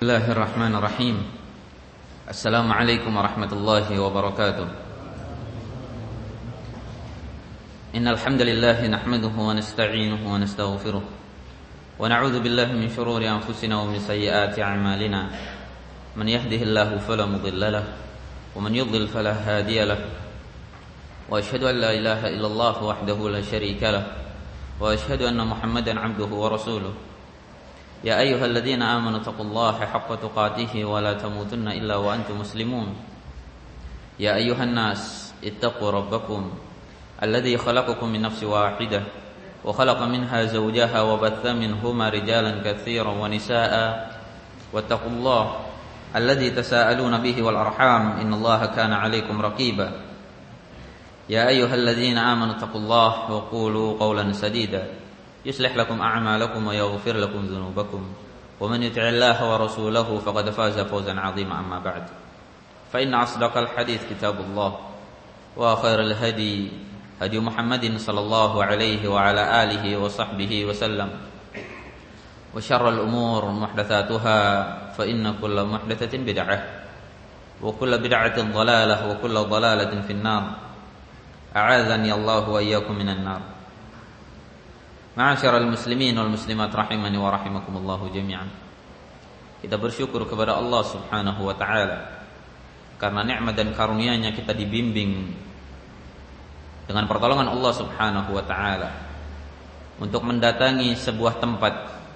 Bismillahirrahmanirrahim. Assalamualaikum warahmatullahi wabarakatuh. Innal hamdalillah nahmaduhu wa nasta'inuhu wa nastaghfiruh wa na'udzu billahi min shururi anfusina wa min sayyiati a'malina. Man yahdihillahu fala mudilla lahu wa man yudlil fala hadiya lahu. Wa asyhadu an la ilaha illallah wahdahu la syarika lahu wa asyhadu anna Muhammadan 'abduhu wa rasuluh. Ya ayyuhalladzina amanu taqullaha haqqa tuqatih wa la tamutunna illa wa antum muslimun. Ya ayyuhan nas ittaqu rabbakum alladzi khalaqakum min nafsin wahidah wa khalaqa minha zawjaha wa batha minhuma rijalan katsiran wa nisaa'a wattaqullaha alladzi tasaaluna bihi wal arham innallaha kana 'alaikum raqiba. Ya ayyuhalladzina amanu taqullaha wa qulu qawlan sadida يصلح لكم أعمالكم ويغفر لكم ذنوبكم ومن يطع الله ورسوله فقد فاز فوزا عظيما. أما بعد فإن أصدق الحديث كتاب الله وخير الهدي هدي محمد صلى الله عليه وعلى آله وصحبه وسلم وشر الأمور محدثاتها فإن كل محدثة بدعة وكل بدعة ضلالة وكل ضلالة في النار. أعاذني الله وإياكم من النار. Ma'asyiral muslimin wal muslimat rahimani wa rahimakumullahu jami'an. Kita bersyukur kepada Allah Subhanahu wa taala karena nikmat dan karunia-Nya kita dibimbing dengan pertolongan Allah Subhanahu wa taala untuk mendatangi sebuah tempat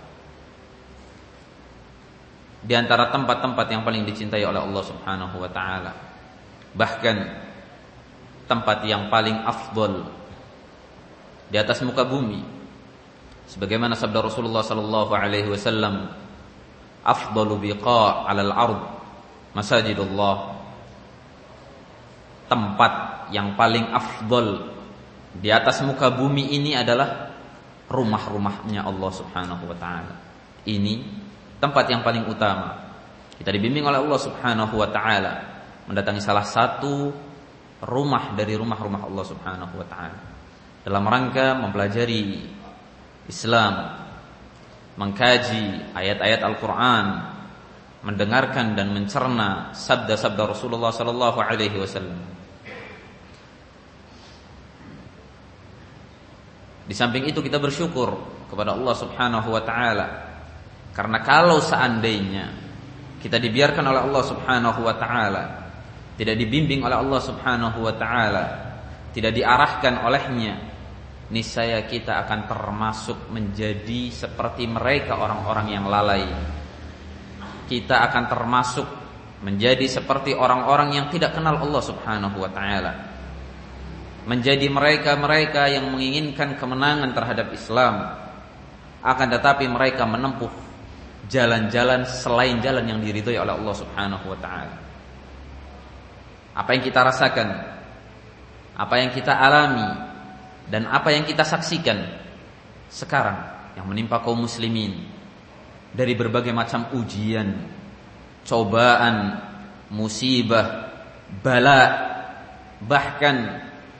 di antara tempat-tempat yang paling dicintai oleh Allah Subhanahu wa taala. Bahkan tempat yang paling afdal di atas muka bumi. Sebagaimana sabda Rasulullah sallallahu alaihi wasallam, afdalu biqa' 'alal ard masajidullah. Tempat yang paling afdal di atas muka bumi ini adalah rumah-rumahnya Allah Subhanahu wa taala. Ini tempat yang paling utama. Kita dibimbing oleh Allah Subhanahu wa taala mendatangi salah satu rumah dari rumah-rumah Allah Subhanahu wa taala dalam rangka mempelajari Islam, mengkaji ayat-ayat Al-Quran, mendengarkan dan mencerna sabda-sabda Rasulullah sallallahu alaihi wasallam. Di samping itu kita bersyukur kepada Allah Subhanahu wa taala karena kalau seandainya kita dibiarkan oleh Allah Subhanahu wa taala, tidak dibimbing oleh Allah Subhanahu wa taala, tidak diarahkan olehnya, niscaya kita akan termasuk menjadi seperti mereka orang-orang yang lalai. Kita akan termasuk menjadi seperti orang-orang yang tidak kenal Allah Subhanahu wa taala. Menjadi mereka-mereka yang menginginkan kemenangan terhadap Islam, akan tetapi mereka menempuh jalan-jalan selain jalan yang diridhoi oleh Allah Subhanahu wa taala. Apa yang kita rasakan, apa yang kita alami, dan apa yang kita saksikan sekarang yang menimpa kaum muslimin dari berbagai macam ujian, cobaan, musibah, bala, bahkan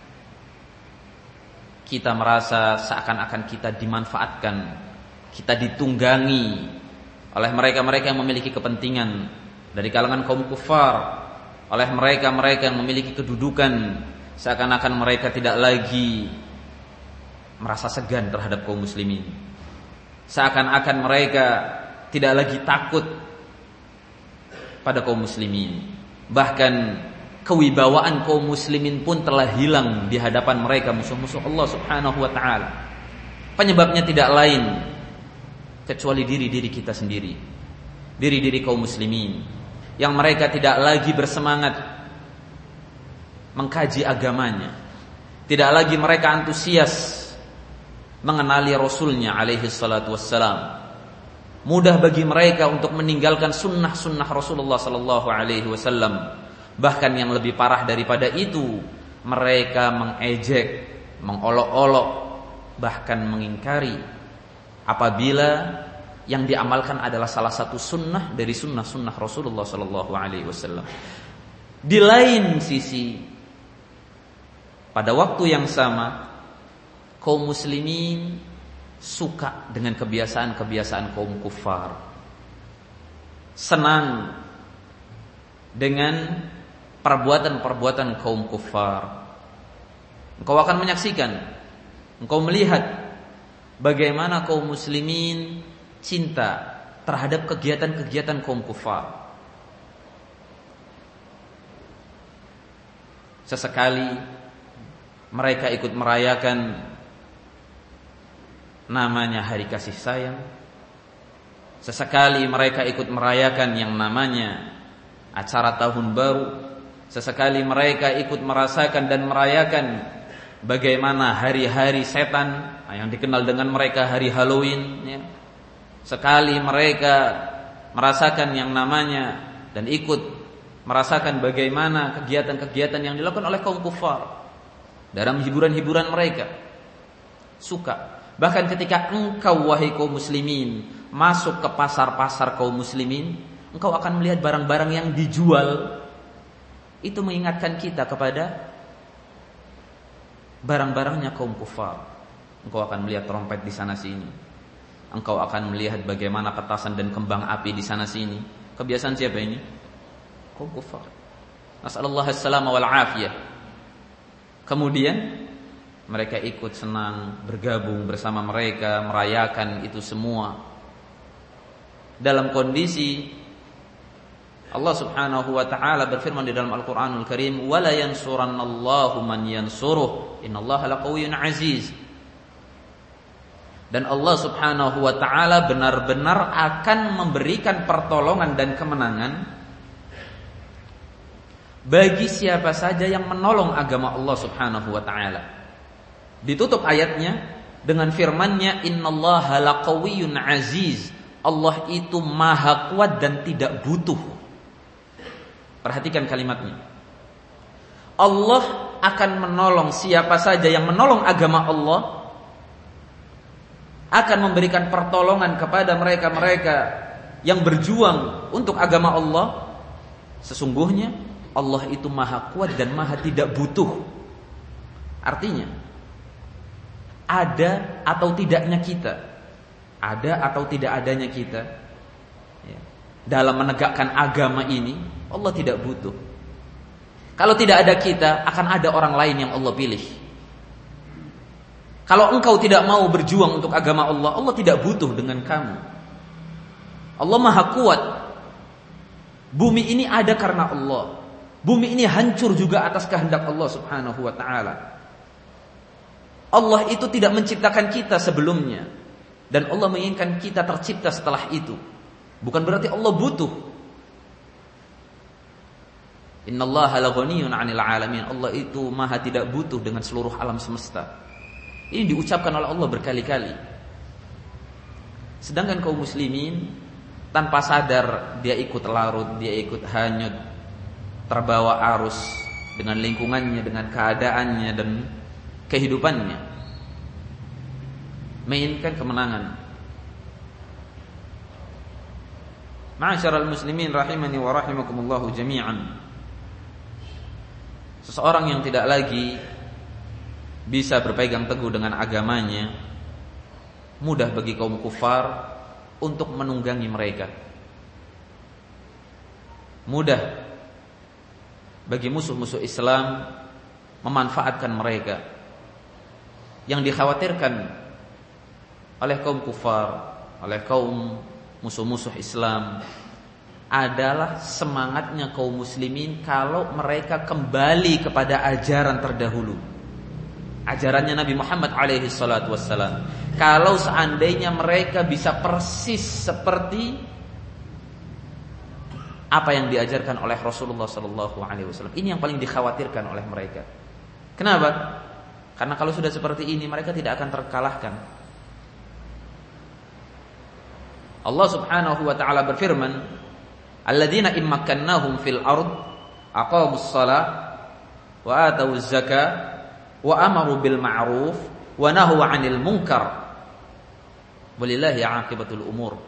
kita merasa seakan-akan kita dimanfaatkan, kita ditunggangi oleh mereka-mereka yang memiliki kepentingan dari kalangan kaum kufar, oleh mereka-mereka yang memiliki kedudukan, seakan-akan mereka tidak lagi merasa segan terhadap kaum muslimin, seakan-akan mereka tidak lagi takut pada kaum muslimin. Bahkan kewibawaan kaum muslimin pun telah hilang di hadapan mereka musuh-musuh Allah Subhanahu wa taala. Penyebabnya tidak lain kecuali diri-diri kita sendiri, diri-diri kaum muslimin yang mereka tidak lagi bersemangat mengkaji agamanya, tidak lagi mereka antusias mengenali Rasulnya alaihi salatu wassalam. Mudah bagi mereka untuk meninggalkan sunnah-sunnah Rasulullah sallallahu alaihi wasallam. Bahkan yang lebih parah daripada itu, mereka mengejek, mengolok-olok, bahkan mengingkari apabila yang diamalkan adalah salah satu sunnah dari sunnah-sunnah Rasulullah sallallahu alaihi wasallam. Di lain sisi, pada waktu yang sama, kaum muslimin suka dengan kebiasaan-kebiasaan kaum kufar. senang dengan perbuatan-perbuatan kaum kufar. Engkau akan menyaksikan, engkau melihat bagaimana kaum muslimin cinta terhadap kegiatan-kegiatan kaum kufar. Sesekali mereka ikut merayakan namanya hari kasih sayang. Sesekali mereka ikut merayakan yang namanya acara tahun baru. Sesekali mereka ikut merasakan dan merayakan bagaimana hari-hari setan yang dikenal dengan mereka hari Halloween, ya. Sekali mereka merasakan yang namanya dan ikut merasakan bagaimana kegiatan-kegiatan yang dilakukan oleh kaum kufar dalam hiburan-hiburan mereka. Suka. Bahkan ketika engkau wahai kaum muslimin masuk ke pasar-pasar kaum muslimin, engkau akan melihat barang-barang yang dijual. Itu mengingatkan kita kepada barang-barangnya kaum kufar. Engkau akan melihat trompet di sana sini. Engkau akan melihat bagaimana petasan dan kembang api di sana sini. Kebiasaan siapa ini? Kaum kufar. Nasallallahu as-salama wal afiyah. Kemudian mereka ikut senang bergabung bersama mereka, merayakan itu semua dalam kondisi Allah Subhanahu wa taala berfirman di dalam Al-Qur'anul Karim, "Wala yansurannallahu man yansuruh, innallaha laqawiyyun aziz." Dan Allah Subhanahu wa taala benar-benar akan memberikan pertolongan dan kemenangan bagi siapa saja yang menolong agama Allah Subhanahu wa taala. Ditutup ayatnya dengan firman-Nya, "Innallaha laqawiyyun aziz." Allah itu maha kuat dan tidak butuh. Perhatikan kalimatnya. Allah akan menolong siapa saja yang menolong agama Allah, akan memberikan pertolongan kepada mereka-mereka yang berjuang untuk agama Allah. Sesungguhnya Allah itu maha kuat dan maha tidak butuh. Artinya, ada atau tidaknya kita, ada atau tidak adanya kita, ya, dalam menegakkan agama ini, Allah tidak butuh. Kalau tidak ada kita, akan ada orang lain yang Allah pilih. Kalau engkau tidak mau berjuang untuk agama Allah, Allah tidak butuh dengan kamu. Allah maha kuat. Bumi ini ada karena Allah. Bumi ini hancur juga atas kehendak Allah Subhanahu wa ta'ala. Allah itu tidak menciptakan kita sebelumnya, dan Allah menginginkan kita tercipta setelah itu. Bukan berarti Allah butuh. Innallaha laghaniyyun 'anil 'alamin. Allah itu maha tidak butuh dengan seluruh alam semesta. Ini diucapkan oleh Allah berkali-kali. Sedangkan kaum muslimin tanpa sadar dia ikut larut, dia ikut hanyut, terbawa arus dengan lingkungannya, dengan keadaannya dan kehidupannya, menginginkan kemenangan. Ma'asyiral muslimin rahimani wa rahimakumullahu jami'an. Seseorang yang tidak lagi bisa berpegang teguh dengan agamanya, mudah bagi kaum kufar untuk menunggangi mereka. Mudah bagi musuh-musuh Islam memanfaatkan mereka. Yang dikhawatirkan oleh kaum kufar, oleh kaum musuh-musuh Islam adalah semangatnya kaum muslimin kalau mereka kembali kepada ajaran terdahulu, ajarannya Nabi Muhammad alaihi salatu wassalam. Kalau seandainya mereka bisa persis seperti apa yang diajarkan oleh Rasulullah sallallahu alaihi wasallam, ini yang paling dikhawatirkan oleh mereka. Kenapa? Karena kalau sudah seperti ini mereka tidak akan terkalahkan. Allah Subhanahu wa taala berfirman, "Alladzina immakkannahum fil ard aqamus shalah wa atawuz zakah wa amaru bil ma'ruf wa nahu 'anil munkar walillahi 'aqibatul umur."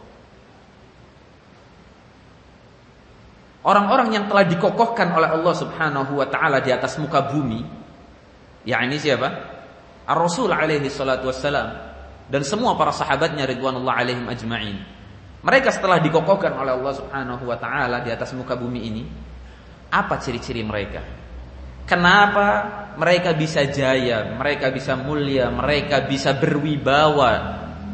Orang-orang yang telah dikokohkan oleh Allah Subhanahu wa taala di atas muka bumi, yakni siapa? Ar-Rasul alaihi salatu wassalam dan semua para sahabatnya ridwanullah alaihim ajma'in. Mereka setelah dikokohkan oleh Allah Subhanahu wa taala di atas muka bumi ini, apa ciri-ciri mereka? Kenapa mereka bisa jaya, mereka bisa mulia, mereka bisa berwibawa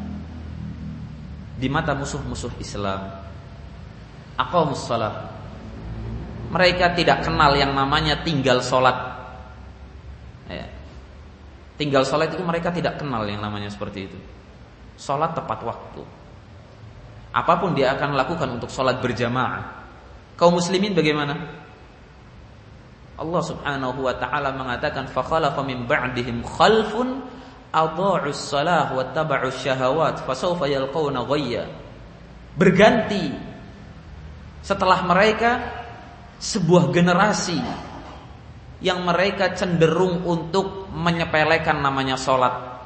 di mata musuh-musuh Islam? Aqamus shalah. Mereka tidak kenal yang namanya tinggal sholat. Ya. Tinggal sholat itu mereka tidak kenal yang namanya seperti itu. Sholat tepat waktu. Apapun dia akan lakukan untuk sholat berjamaah. Kaum muslimin bagaimana? Allah Subhanahu wa ta'ala mengatakan fakhalafa min ba'dihim khalfun adha'us shalah wattaba'us syahawat fasawfa yalqawna ghayya. Berganti setelah mereka sebuah generasi yang mereka cenderung untuk menyepelekan namanya sholat,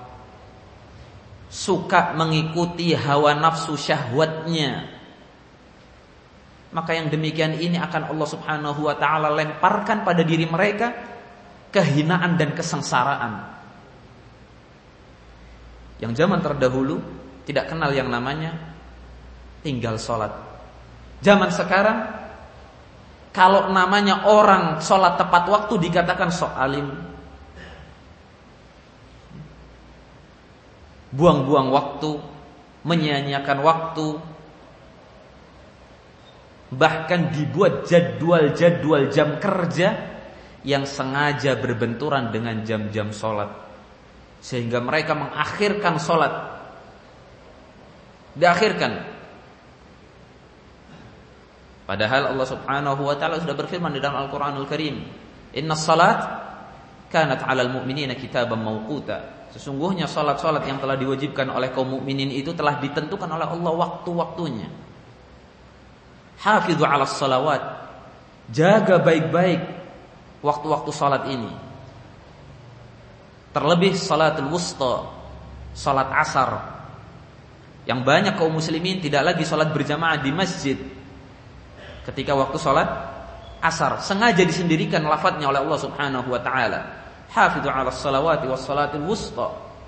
suka mengikuti hawa nafsu syahwatnya. Maka yang demikian ini akan Allah Subhanahu wa ta'ala lemparkan pada diri mereka kehinaan dan kesengsaraan. Yang zaman terdahulu tidak kenal yang namanya tinggal sholat. Zaman sekarang kalau namanya orang sholat tepat waktu dikatakan sok alim, buang-buang waktu, menyia-nyiakan waktu, bahkan dibuat jadwal-jadwal jam kerja yang sengaja berbenturan dengan jam-jam sholat, sehingga mereka mengakhirkan sholat, diakhirkan. Padahal Allah Subhanahu wa ta'ala sudah berfirman di dalam Al-Quranul Karim, innas salat kanat 'alal mu'minina kitaban mawquta. Sesungguhnya salat-salat yang telah diwajibkan oleh kaum mukminin itu telah ditentukan oleh Allah waktu-waktunya. Hafidhu 'alas salawat. Jaga baik-baik waktu-waktu salat ini. Terlebih salatul wusta, salat asar. Yang banyak kaum muslimin tidak lagi salat berjamaah di masjid ketika waktu salat asar, sengaja disendirikan lafadznya oleh Allah Subhanahu wa ta'ala. Hafidhu 'alas salawati was salatil wusta.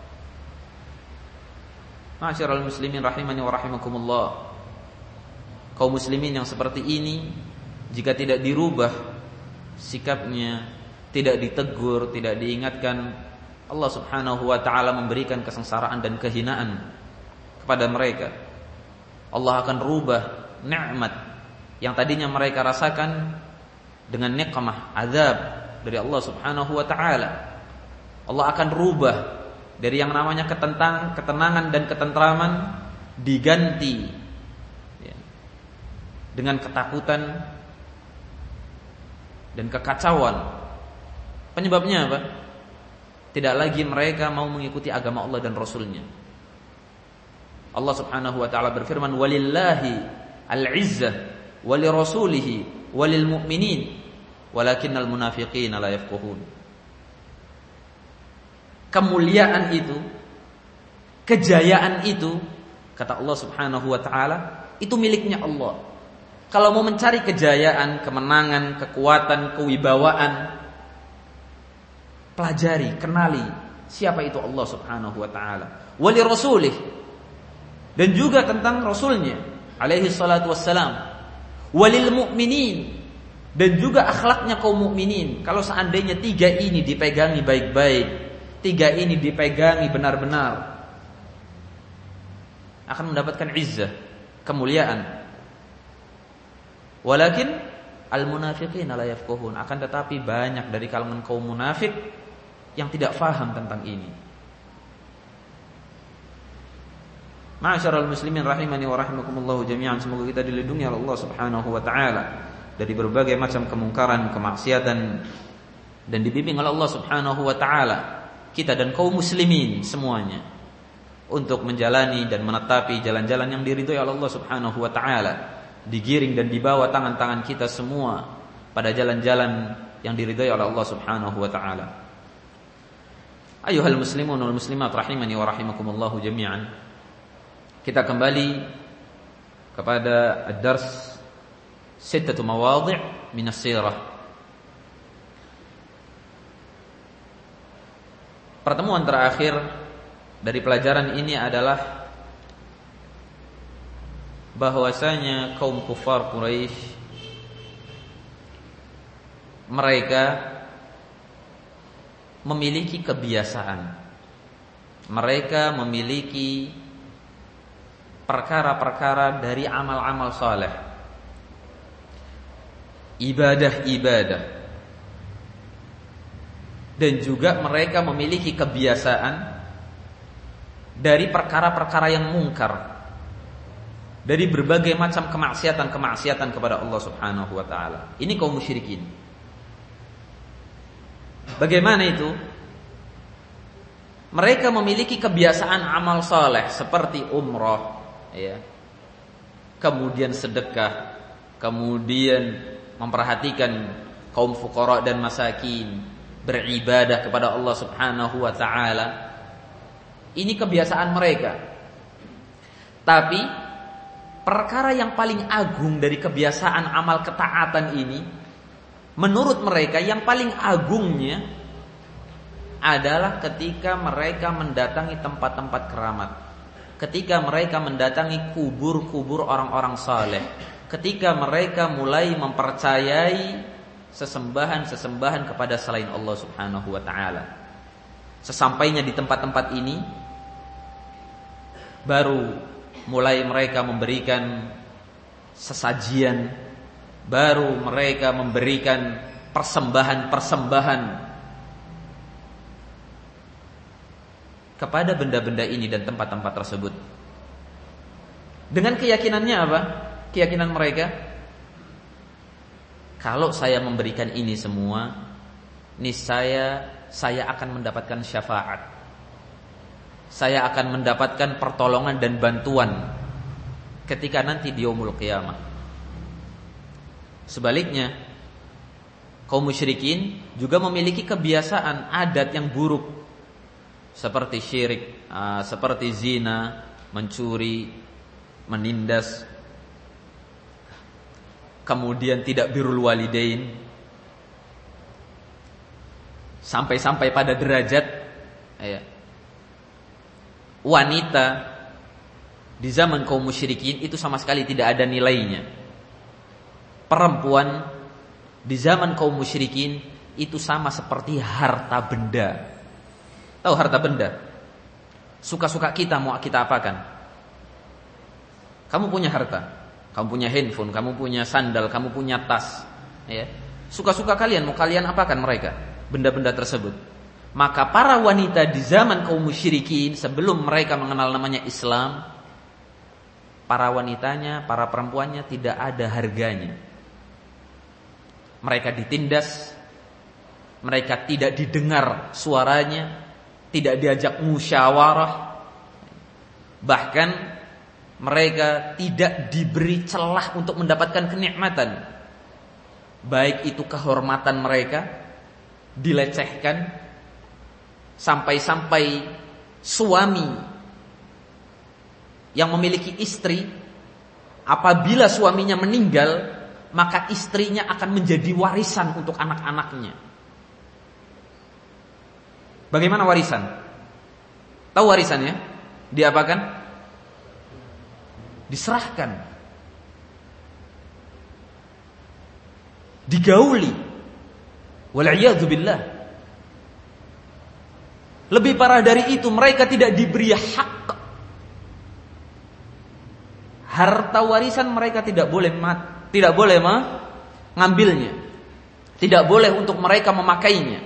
Ma'asyiral muslimin rahimani wa rahimakumullah. Kaum muslimin yang seperti ini jika tidak dirubah sikapnya, tidak ditegur, tidak diingatkan, Allah Subhanahu wa ta'ala memberikan kesengsaraan dan kehinaan kepada mereka. Allah akan rubah nikmat yang tadinya mereka rasakan dengan nikmah, azab dari Allah Subhanahu wa ta'ala. Allah akan rubah dari yang namanya ketenangan dan ketentraman diganti dengan ketakutan dan kekacauan. Penyebabnya apa? Tidak lagi mereka mau mengikuti agama Allah dan Rasulnya. Allah Subhanahu wa ta'ala berfirman, walillahi al-izzah walirasulihi walil mu'minin walakinnal munafiqina la yafqahun. Kemuliaan itu, kejayaan itu, kata Allah Subhanahu wa ta'ala, itu miliknya Allah. Kalau mau mencari kejayaan, kemenangan, kekuatan, kewibawaan, pelajari, kenali siapa itu Allah Subhanahu wa ta'ala. Wali rasulih, dan juga tentang Rasulnya alaihi salatu wassalam. Walil mu'minin, dan juga akhlaknya kaum mukminin. Kalau seandainya tiga ini dipegangi baik-baik, tiga ini dipegangi benar-benar, akan mendapatkan izzah, kemuliaan. Walakin al-munafiqina la yafqahun, akan tetapi banyak dari kalangan kaum munafik yang tidak faham tentang ini. Ma'asyiral muslimin rahimani wa rahimakumullah jami'an, semoga kita dilindungi oleh Allah Subhanahu wa ta'ala dari berbagai macam kemungkaran, kemaksiatan, dan dibimbing oleh Allah Subhanahu wa ta'ala kita dan kaum muslimin semuanya untuk menjalani dan menetapi jalan-jalan yang diridhoi oleh Allah Subhanahu wa ta'ala, digiring dan dibawa tangan-tangan kita semua pada jalan-jalan yang diridhai oleh Allah Subhanahu wa ta'ala. Ayuhal muslimun wal muslimat rahimani wa rahimakumullah jami'an. Kita kembali kepada ad-dars sittatu mawadhi' min as-sirah. Pertemuan terakhir dari pelajaran ini adalah bahwasanya kaum kufar Quraisy mereka memiliki kebiasaan, mereka memiliki perkara-perkara dari amal-amal saleh, ibadah-ibadah, dan juga mereka memiliki kebiasaan dari perkara-perkara yang mungkar, dari berbagai macam kemaksiatan-kemaksiatan kepada Allah Subhanahu wa taala. Ini kaum musyrikin. Bagaimana itu? Mereka memiliki kebiasaan amal saleh seperti umrah, ya. Kemudian sedekah, kemudian memperhatikan kaum fuqara dan masakin, beribadah kepada Allah Subhanahu wa taala. Ini kebiasaan mereka. Tapi perkara yang paling agung dari kebiasaan amal ketaatan ini, menurut mereka yang paling agungnya adalah ketika mereka mendatangi tempat-tempat keramat, ketika mereka mendatangi kubur-kubur orang-orang saleh, ketika mereka mulai mempercayai sesembahan-sesembahan kepada selain Allah Subhanahu wa taala. Sesampainya di tempat-tempat ini, baru mulai mereka memberikan sesajian, baru mereka memberikan persembahan-persembahan kepada benda-benda ini dan tempat-tempat tersebut. Dengan keyakinannya apa? Keyakinan mereka, kalau saya memberikan ini semua, niscaya saya akan mendapatkan syafaat, saya akan mendapatkan pertolongan dan bantuan ketika nanti di yaumul qiyamah. Sebaliknya, kaum musyrikin juga memiliki kebiasaan adat yang buruk, seperti syirik, seperti zina, mencuri, menindas, kemudian tidak birrul walidain, sampai-sampai pada derajat wanita di zaman kaum musyrikin itu sama sekali tidak ada nilainya. Perempuan di zaman kaum musyrikin itu sama seperti harta benda. Tahu harta benda? Suka-suka kita mau kita apakan? Kamu punya harta, kamu punya handphone, kamu punya sandal, kamu punya tas, ya. Suka-suka kalian mau kalian apakan mereka? Benda-benda tersebut. Maka para wanita di zaman kaum musyrikin sebelum mereka mengenal namanya Islam, para wanitanya, para perempuannya tidak ada harganya. Mereka ditindas, mereka tidak didengar suaranya, tidak diajak musyawarah, bahkan mereka tidak diberi celah untuk mendapatkan kenikmatan. Baik itu kehormatan mereka dilecehkan, sampai-sampai suami yang memiliki istri, apabila suaminya meninggal, maka istrinya akan menjadi warisan untuk anak-anaknya. Bagaimana warisan? Tahu warisannya? Diapakan? Diserahkan, digauli. Wal'iyadzubillah. Lebih parah dari itu, mereka tidak diberi hak. Harta warisan mereka tidak boleh mengambilnya, tidak boleh untuk mereka memakainya.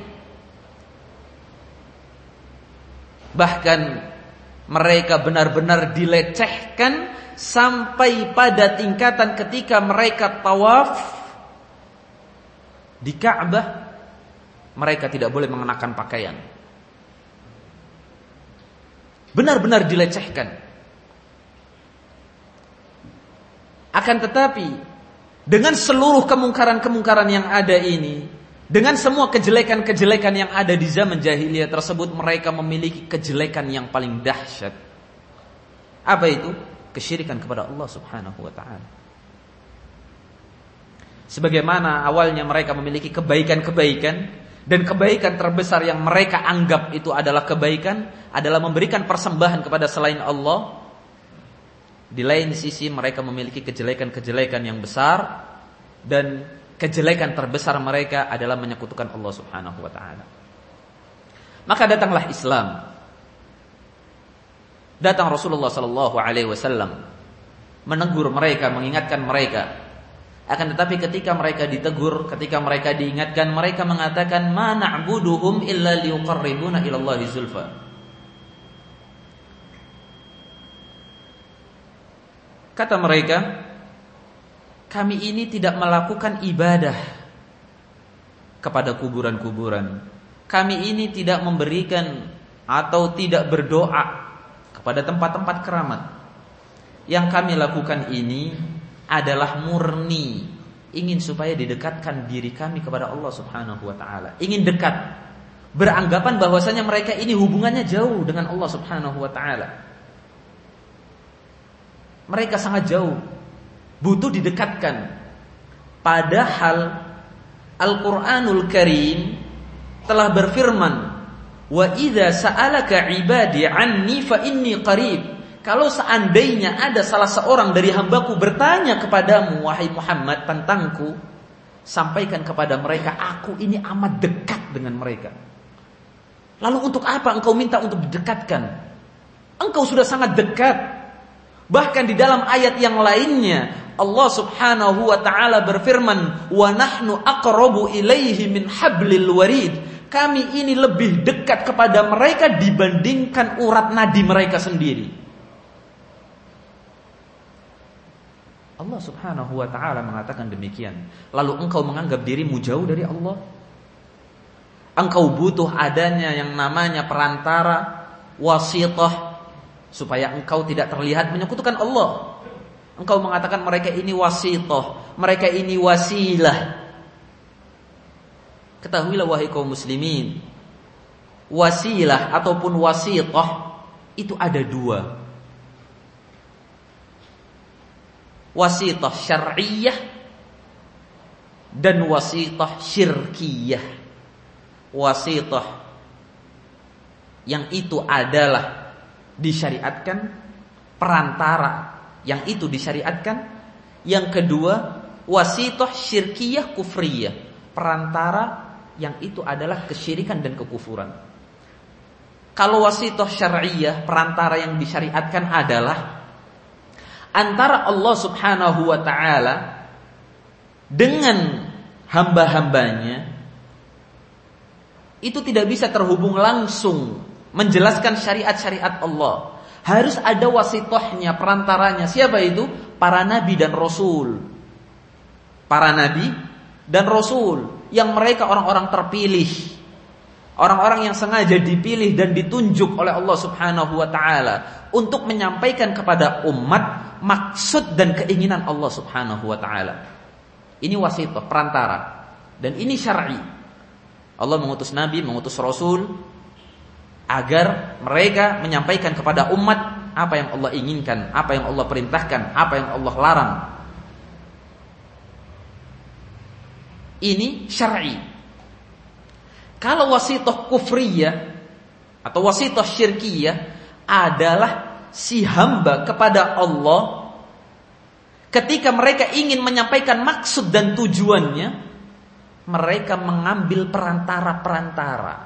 Bahkan mereka benar-benar dilecehkan sampai pada tingkatan ketika mereka tawaf di Ka'bah, mereka tidak boleh mengenakan pakaian. Benar-benar dilecehkan. Akan tetapi, dengan seluruh kemungkaran-kemungkaran yang ada ini, dengan semua kejelekan-kejelekan yang ada di zaman jahiliyah tersebut, mereka memiliki kejelekan yang paling dahsyat. Apa itu? Kesyirikan kepada Allah Subhanahu wa ta'ala. Sebagaimana awalnya mereka memiliki kebaikan-kebaikan, dan kebaikan terbesar yang mereka anggap itu adalah kebaikan adalah memberikan persembahan kepada selain Allah. Di lain sisi mereka memiliki kejelekan-kejelekan yang besar, dan kejelekan terbesar mereka adalah menyekutukan Allah Subhanahu wa taala. Maka datanglah Islam. Datang Rasulullah sallallahu alaihi wasallam menegur mereka, mengingatkan mereka. Akan tetapi ketika mereka ditegur, ketika mereka diingatkan, mereka mengatakan ma na'buduhum illa liqarribuna ila Allahi zulfa. Kata mereka, kami ini tidak melakukan ibadah kepada kuburan-kuburan. Kami ini tidak memberikan atau tidak berdoa kepada tempat-tempat keramat. Yang kami lakukan ini adalah murni ingin supaya didekatkan diri kami kepada Allah Subhanahu wa taala. Ingin dekat. Beranggapan bahwasanya mereka ini hubungannya jauh dengan Allah Subhanahu wa taala. Mereka sangat jauh, butuh didekatkan. Padahal Al-Qur'anul Karim telah berfirman, "Wa idza sa'alaka 'ibadi 'anni fa inni qarib." Kalau seandainya ada salah seorang dari hambaku bertanya kepadamu, wahai Muhammad, tentangku, sampaikan kepada mereka, aku ini amat dekat dengan mereka. Lalu untuk apa engkau minta untuk didekatkan? Engkau sudah sangat dekat. Bahkan di dalam ayat yang lainnya, Allah Subhanahu wa taala berfirman, "Wa nahnu aqrabu ilaihi min hablil warid." Kami ini lebih dekat kepada mereka dibandingkan urat nadi mereka sendiri. Allah Subhanahu wa ta'ala mengatakan demikian. Lalu engkau menganggap dirimu jauh dari Allah? Engkau butuh adanya yang namanya perantara, wasithah, supaya engkau tidak terlihat menyekutukan Allah. Engkau mengatakan mereka ini wasithah, mereka ini wasilah. Ketahuilah wahai kaum muslimin, wasilah ataupun wasithah itu ada dua. Wasithah syar'iyyah dan wasithah syirkiyah. Wasithah yang itu adalah disyariatkan, perantara yang itu disyariatkan. Yang kedua, wasithah syirkiyah kufriyah, perantara yang itu adalah kesyirikan dan kekufuran. Kalau wasithah syar'iyyah, perantara yang disyariatkan adalah antara Allah Subhanahu wa ta'ala dengan hamba-hambanya, itu tidak bisa terhubung langsung menjelaskan syariat-syariat Allah. Harus ada wasithahnya, perantaranya. Siapa itu? Para nabi dan rasul. Para nabi dan rasul, yang mereka orang-orang terpilih, orang-orang yang sengaja dipilih dan ditunjuk oleh Allah Subhanahu wa ta'ala untuk menyampaikan kepada umat maksud dan keinginan Allah Subhanahu wa ta'ala. Ini wasithah, perantara. Dan ini syar'i. Allah mengutus nabi, mengutus rasul agar mereka menyampaikan kepada umat apa yang Allah inginkan, apa yang Allah perintahkan, apa yang Allah larang. Ini syar'i. Kalau wasithah kufriyah atau wasithah syirkiyah adalah si hamba kepada Allah ketika mereka ingin menyampaikan maksud dan tujuannya, mereka mengambil perantara-perantara.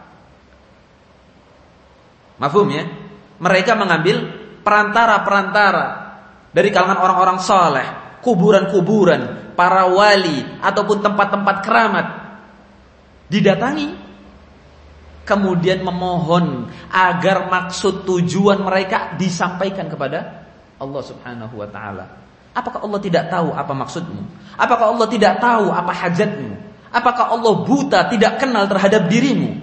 Mafhum ya? Mereka mengambil perantara-perantara dari kalangan orang-orang saleh, kuburan-kuburan, para wali ataupun tempat-tempat keramat. Didatangi, kemudian memohon agar maksud tujuan mereka disampaikan kepada Allah Subhanahu wa ta'ala. Apakah Allah tidak tahu apa maksudmu? Apakah Allah tidak tahu apa hajatmu? Apakah Allah buta, tidak kenal terhadap dirimu?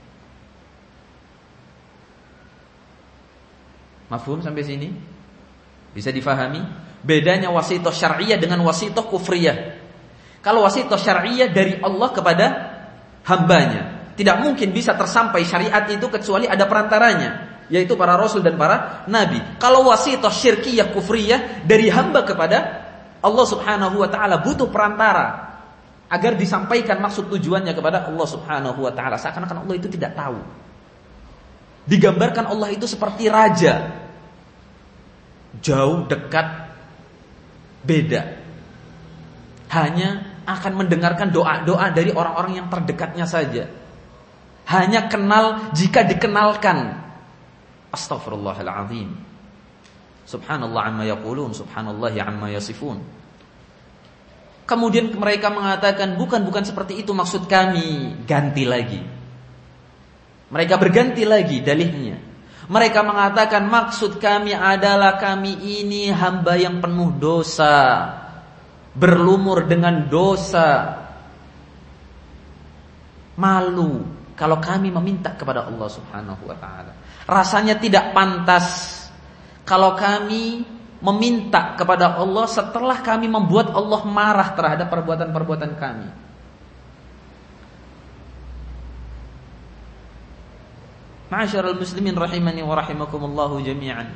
Mafhum sampai sini? Bisa difahami? Bedanya wasithah syar'iyyah dengan wasithah kufriyah. Kalau wasithah syar'iyyah dari Allah kepada hambanya, tidak mungkin bisa tersampai syariat itu kecuali ada perantaranya, yaitu para rasul dan para nabi. Kalau wasithah syirkiyah kufriyah, dari hamba kepada Allah Subhanahu wa ta'ala, butuh perantara agar disampaikan maksud tujuannya kepada Allah Subhanahu wa ta'ala. Seakan-akan Allah itu tidak tahu. Digambarkan Allah itu seperti raja jauh, dekat, beda. Hanya akan mendengarkan doa-doa dari orang-orang yang terdekatnya saja. Hanya kenal jika dikenalkan. Astaghfirullahaladzim. Subhanallah amma yaqulun, subhanallahi amma yasifun. Kemudian mereka mengatakan, bukan seperti itu maksud kami. Ganti lagi. Mereka berganti lagi dalihnya. Mereka mengatakan, maksud kami adalah kami ini hamba yang penuh dosa, berlumur dengan dosa, malu kalau kami meminta kepada Allah Subhanahu wa ta'ala. Rasanya tidak pantas kalau kami meminta kepada Allah setelah kami membuat Allah marah terhadap perbuatan-perbuatan kami. Ma'asyiral muslimin rahimani wa rahimakumullahu jami'an.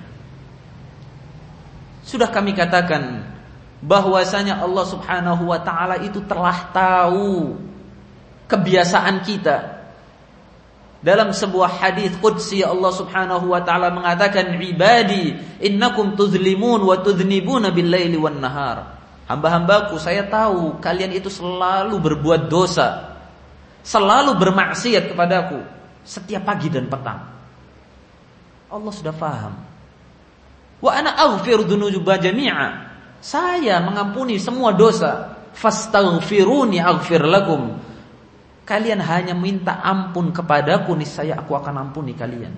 Sudah kami katakan bahwasanya Allah Subhanahu wa ta'ala itu telah tahu kebiasaan kita. Dalam sebuah hadis qudsi Allah Subhanahu wa ta'ala mengatakan, ibadi innakum tuzlimun wa tudhnibuna bil-laili wan-nahar. Hamba-hambaku, saya tahu kalian itu selalu berbuat dosa, selalu bermaksiat kepadaku setiap pagi dan petang. Allah sudah faham. Wa ana aghfiru dzunuba jami'a. Saya mengampuni semua dosa. Fastaghfiruni aghfir lakum. Kalian hanya minta ampun kepadaku, niscaya aku akan ampuni kalian.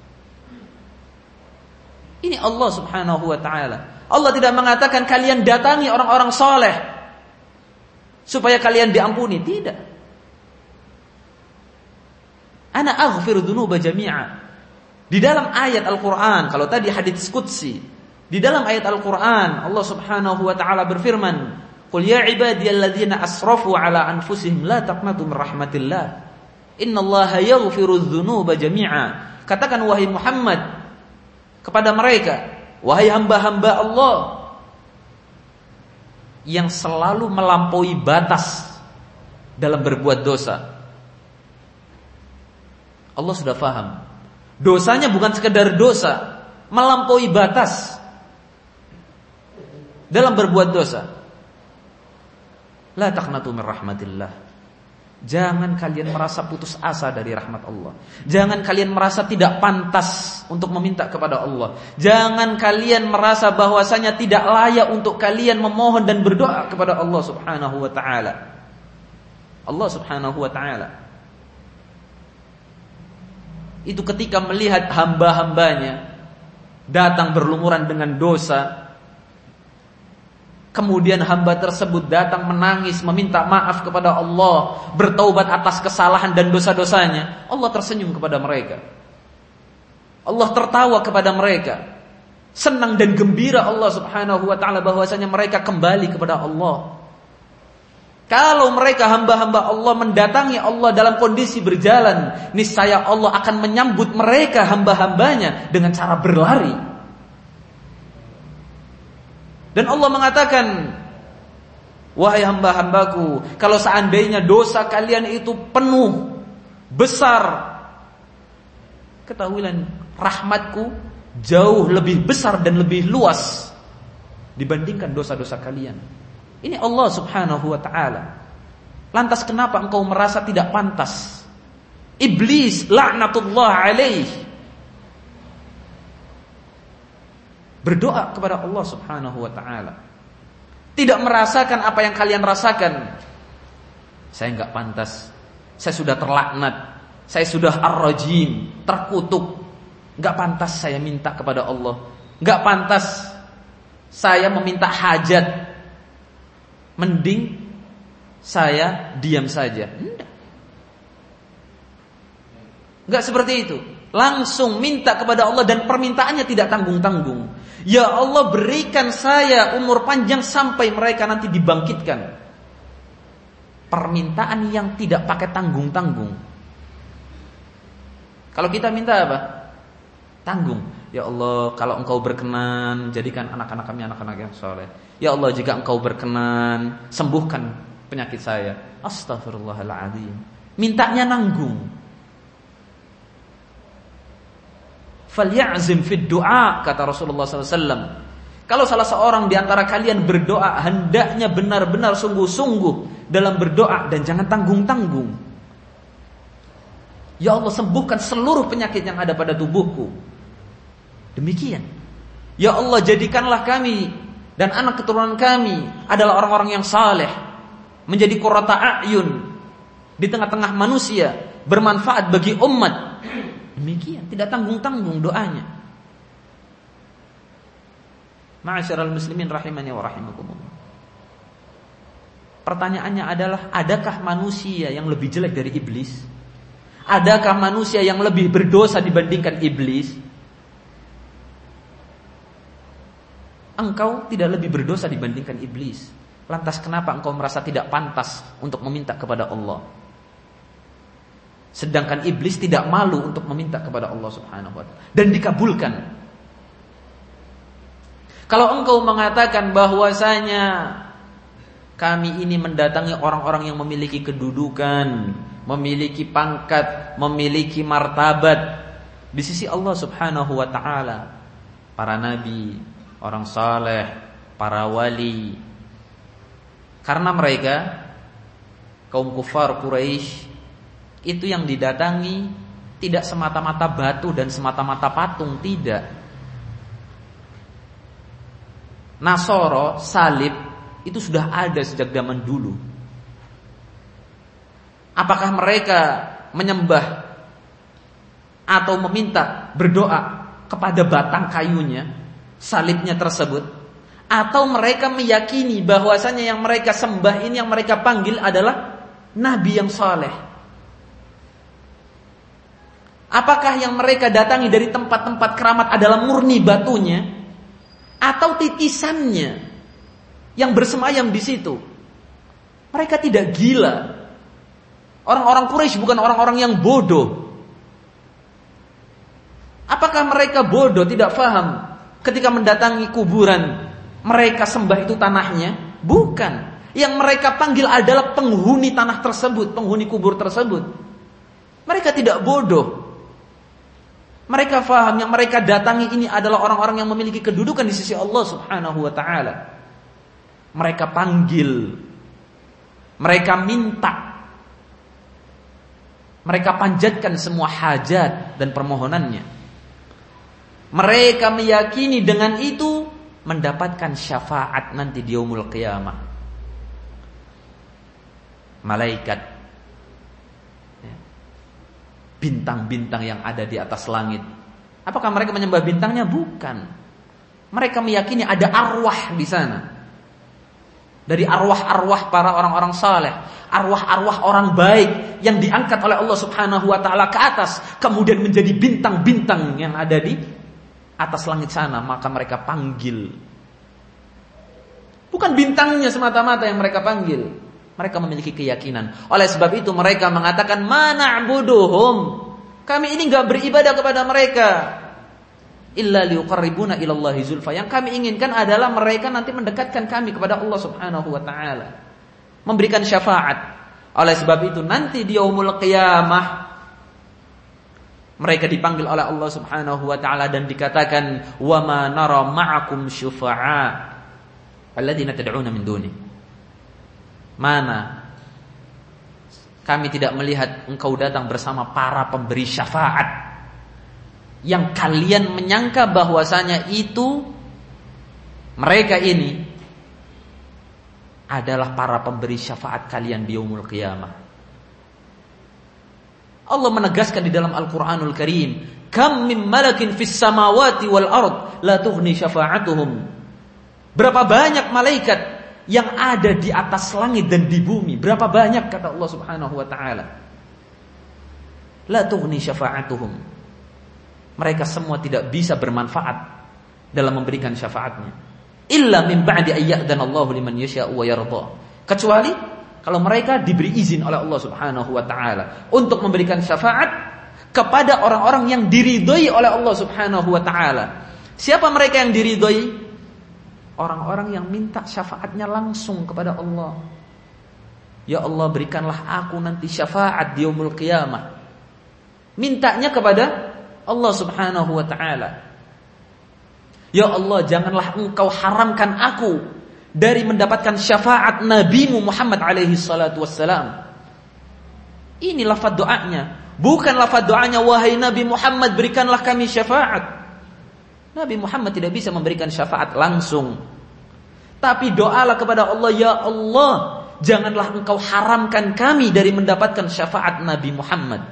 Ini Allah Subhanahu wa ta'ala. Allah tidak mengatakan kalian datangi orang-orang soleh supaya kalian diampuni. Tidak. Ana aghfiru dzunuba jami'a. Di dalam ayat Al-Quran, kalau tadi hadits qudsi, di dalam ayat Al-Quran Allah Subhanahu wa ta'ala berfirman, qul ya ibadiyalladzina asrafu ala anfusihim la taqnatu min rahmatillah innallaha yaghfiru dzunuba jami'a. Katakan wahai Muhammad kepada mereka, wahai hamba-hamba Allah yang selalu melampaui batas dalam berbuat dosa. Allah sudah faham. Dosanya bukan sekedar dosa, melampaui batas dalam berbuat dosa. La taqnatu min rahmatillah. Jangan kalian merasa putus asa dari rahmat Allah. Jangan kalian merasa tidak pantas untuk meminta kepada Allah. Jangan kalian merasa bahwasanya tidak layak untuk kalian memohon dan berdoa kepada Allah Subhanahu wa ta'ala. Allah Subhanahu wa ta'ala itu ketika melihat hamba-hambanya datang berlumuran dengan dosa, kemudian hamba tersebut datang menangis meminta maaf kepada Allah, bertaubat atas kesalahan dan dosa-dosanya, Allah tersenyum kepada mereka. Allah tertawa kepada mereka. Senang dan gembira Allah Subhanahu wa ta'ala bahwasanya mereka kembali kepada Allah. Kalau mereka hamba-hamba Allah mendatangi Allah dalam kondisi berjalan, niscaya Allah akan menyambut mereka hamba-hambanya dengan cara berlari. Dan Allah mengatakan, wahai hamba-hambaku, kalau seandainya dosa kalian itu penuh, besar, ketahuilah rahmatku jauh lebih besar dan lebih luas dibandingkan dosa-dosa kalian. Ini Allah Subhanahu wa ta'ala. Lantas kenapa engkau merasa tidak pantas? Iblis laknatullah alaih berdoa kepada Allah Subhanahu wa ta'ala, tidak merasakan apa yang kalian rasakan. Saya enggak pantas, saya sudah terlaknat, saya sudah ar-rajim, terkutuk. Enggak pantas saya minta kepada Allah, enggak pantas saya meminta hajat. Mending saya diam saja. Enggak seperti itu. Langsung minta kepada Allah dan permintaannya tidak tanggung-tanggung. Ya Allah, berikan saya umur panjang sampai mereka nanti dibangkitkan. Permintaan yang tidak pakai tanggung-tanggung. Kalau kita minta apa? Tanggung. Ya Allah, kalau engkau berkenan, jadikan anak-anak kami anak-anak yang soleh. Ya Allah, jika engkau berkenan, sembuhkan penyakit saya. Astaghfirullahaladzim. Mintanya nanggung. Falyazim fid du'a, kata Rasulullah SAW. Kalau salah seorang di antara kalian berdoa, hendaknya benar-benar sungguh-sungguh dalam berdoa dan jangan tanggung-tanggung. Ya Allah, sembuhkan seluruh penyakit yang ada pada tubuhku. Demikian. Ya Allah, jadikanlah kami dan anak keturunan kami adalah orang-orang yang saleh, menjadi qurrata a'yun di tengah-tengah manusia, bermanfaat bagi umat. Demikian, tidak tanggung-tanggung doanya. Ma'asyiral muslimin rahimani wa rahimakumullah. Pertanyaannya adalah, adakah manusia yang lebih jelek dari iblis? Adakah manusia yang lebih berdosa dibandingkan iblis? Engkau tidak lebih berdosa dibandingkan iblis. Lantas kenapa engkau merasa tidak pantas untuk meminta kepada Allah? Sedangkan iblis tidak malu untuk meminta kepada Allah Subhanahu wa ta'ala dan dikabulkan. Kalau engkau mengatakan bahwasanya kami ini mendatangi orang-orang yang memiliki kedudukan, memiliki pangkat, memiliki martabat di sisi Allah Subhanahu wa ta'ala, para nabi, orang saleh, para wali, karena mereka kaum kufar Quraisy itu yang didatangi tidak semata-mata batu dan semata-mata patung, tidak. Nasoro, salib itu sudah ada sejak zaman dulu. Apakah mereka menyembah atau meminta, berdoa kepada batang kayunya, salibnya tersebut, atau mereka meyakini bahwasanya yang mereka sembah ini, yang mereka panggil adalah nabi yang saleh? Apakah yang mereka datangi dari tempat-tempat keramat adalah murni batunya atau titisannya yang bersemayam di situ? Mereka tidak gila. Orang-orang Quraisy bukan orang-orang yang bodoh. Apakah mereka bodoh, tidak faham ketika mendatangi kuburan mereka sembah itu tanahnya? Bukan. Yang mereka panggil adalah penghuni tanah tersebut, penghuni kubur tersebut. Mereka tidak bodoh. Mereka faham yang mereka datangi ini adalah orang-orang yang memiliki kedudukan di sisi Allah Subhanahu wa ta'ala. Mereka panggil, mereka minta, mereka panjatkan semua hajat dan permohonannya. Mereka meyakini dengan itu mendapatkan syafaat nanti di yaumul qiyamah. Malaikat, bintang-bintang yang ada di atas langit. Apakah mereka menyembah bintangnya? Bukan. Mereka meyakini ada arwah di sana. Dari arwah-arwah para orang-orang saleh, arwah-arwah orang baik yang diangkat oleh Allah Subhanahu wa ta'ala ke atas, kemudian menjadi bintang-bintang yang ada di atas langit sana. Maka mereka panggil. Bukan bintangnya semata-mata yang mereka panggil. Mereka memiliki keyakinan. Oleh sebab itu mereka mengatakan, ma na'buduhum, kami ini enggak beribadah kepada mereka illa liqarribuna ilallahi zulfa. Yang kami inginkan adalah mereka nanti mendekatkan kami kepada Allah Subhanahu wa ta'ala, memberikan syafaat. Oleh sebab itu nanti di yaumul qiyamah mereka dipanggil oleh Allah Subhanahu wa ta'ala dan dikatakan, wa ma nara ma'akum syufa'a alladziina tad'una min duni. Mana kami tidak melihat engkau datang bersama para pemberi syafaat yang kalian menyangka bahwasanya itu mereka ini adalah para pemberi syafaat kalian di yaumul qiyamah. Allah menegaskan di dalam Al-Qur'anul Karim, kam min malakin fis samawati wal ard la tughni syafa'atuhum. Berapa banyak malaikat yang ada di atas langit dan di bumi. Berapa banyak, kata Allah Subhanahu wa ta'ala. La tughni syafa'atuhum. Mereka semua tidak bisa bermanfaat dalam memberikan syafaatnya. Illa min ba'di ayya'danallahu liman yasha'u wa yarda. Kecuali kalau mereka diberi izin oleh Allah Subhanahu wa ta'ala untuk memberikan syafaat kepada orang-orang yang diridhoi oleh Allah Subhanahu wa ta'ala. Siapa mereka yang diridhoi? Orang-orang yang minta syafaatnya langsung kepada Allah. Ya Allah, berikanlah aku nanti syafaat di yaumul qiyamah. Mintanya kepada Allah Subhanahu wa ta'ala. Ya Allah, janganlah Engkau haramkan aku dari mendapatkan syafaat Nabi-Mu Muhammad alaihi salatu wassalam. Ini lafaz doanya. Bukan lafaz doanya, wahai Nabi Muhammad, berikanlah kami syafaat. Nabi Muhammad tidak bisa memberikan syafaat langsung. Tapi doalah kepada Allah, ya Allah, janganlah Engkau haramkan kami dari mendapatkan syafaat Nabi Muhammad.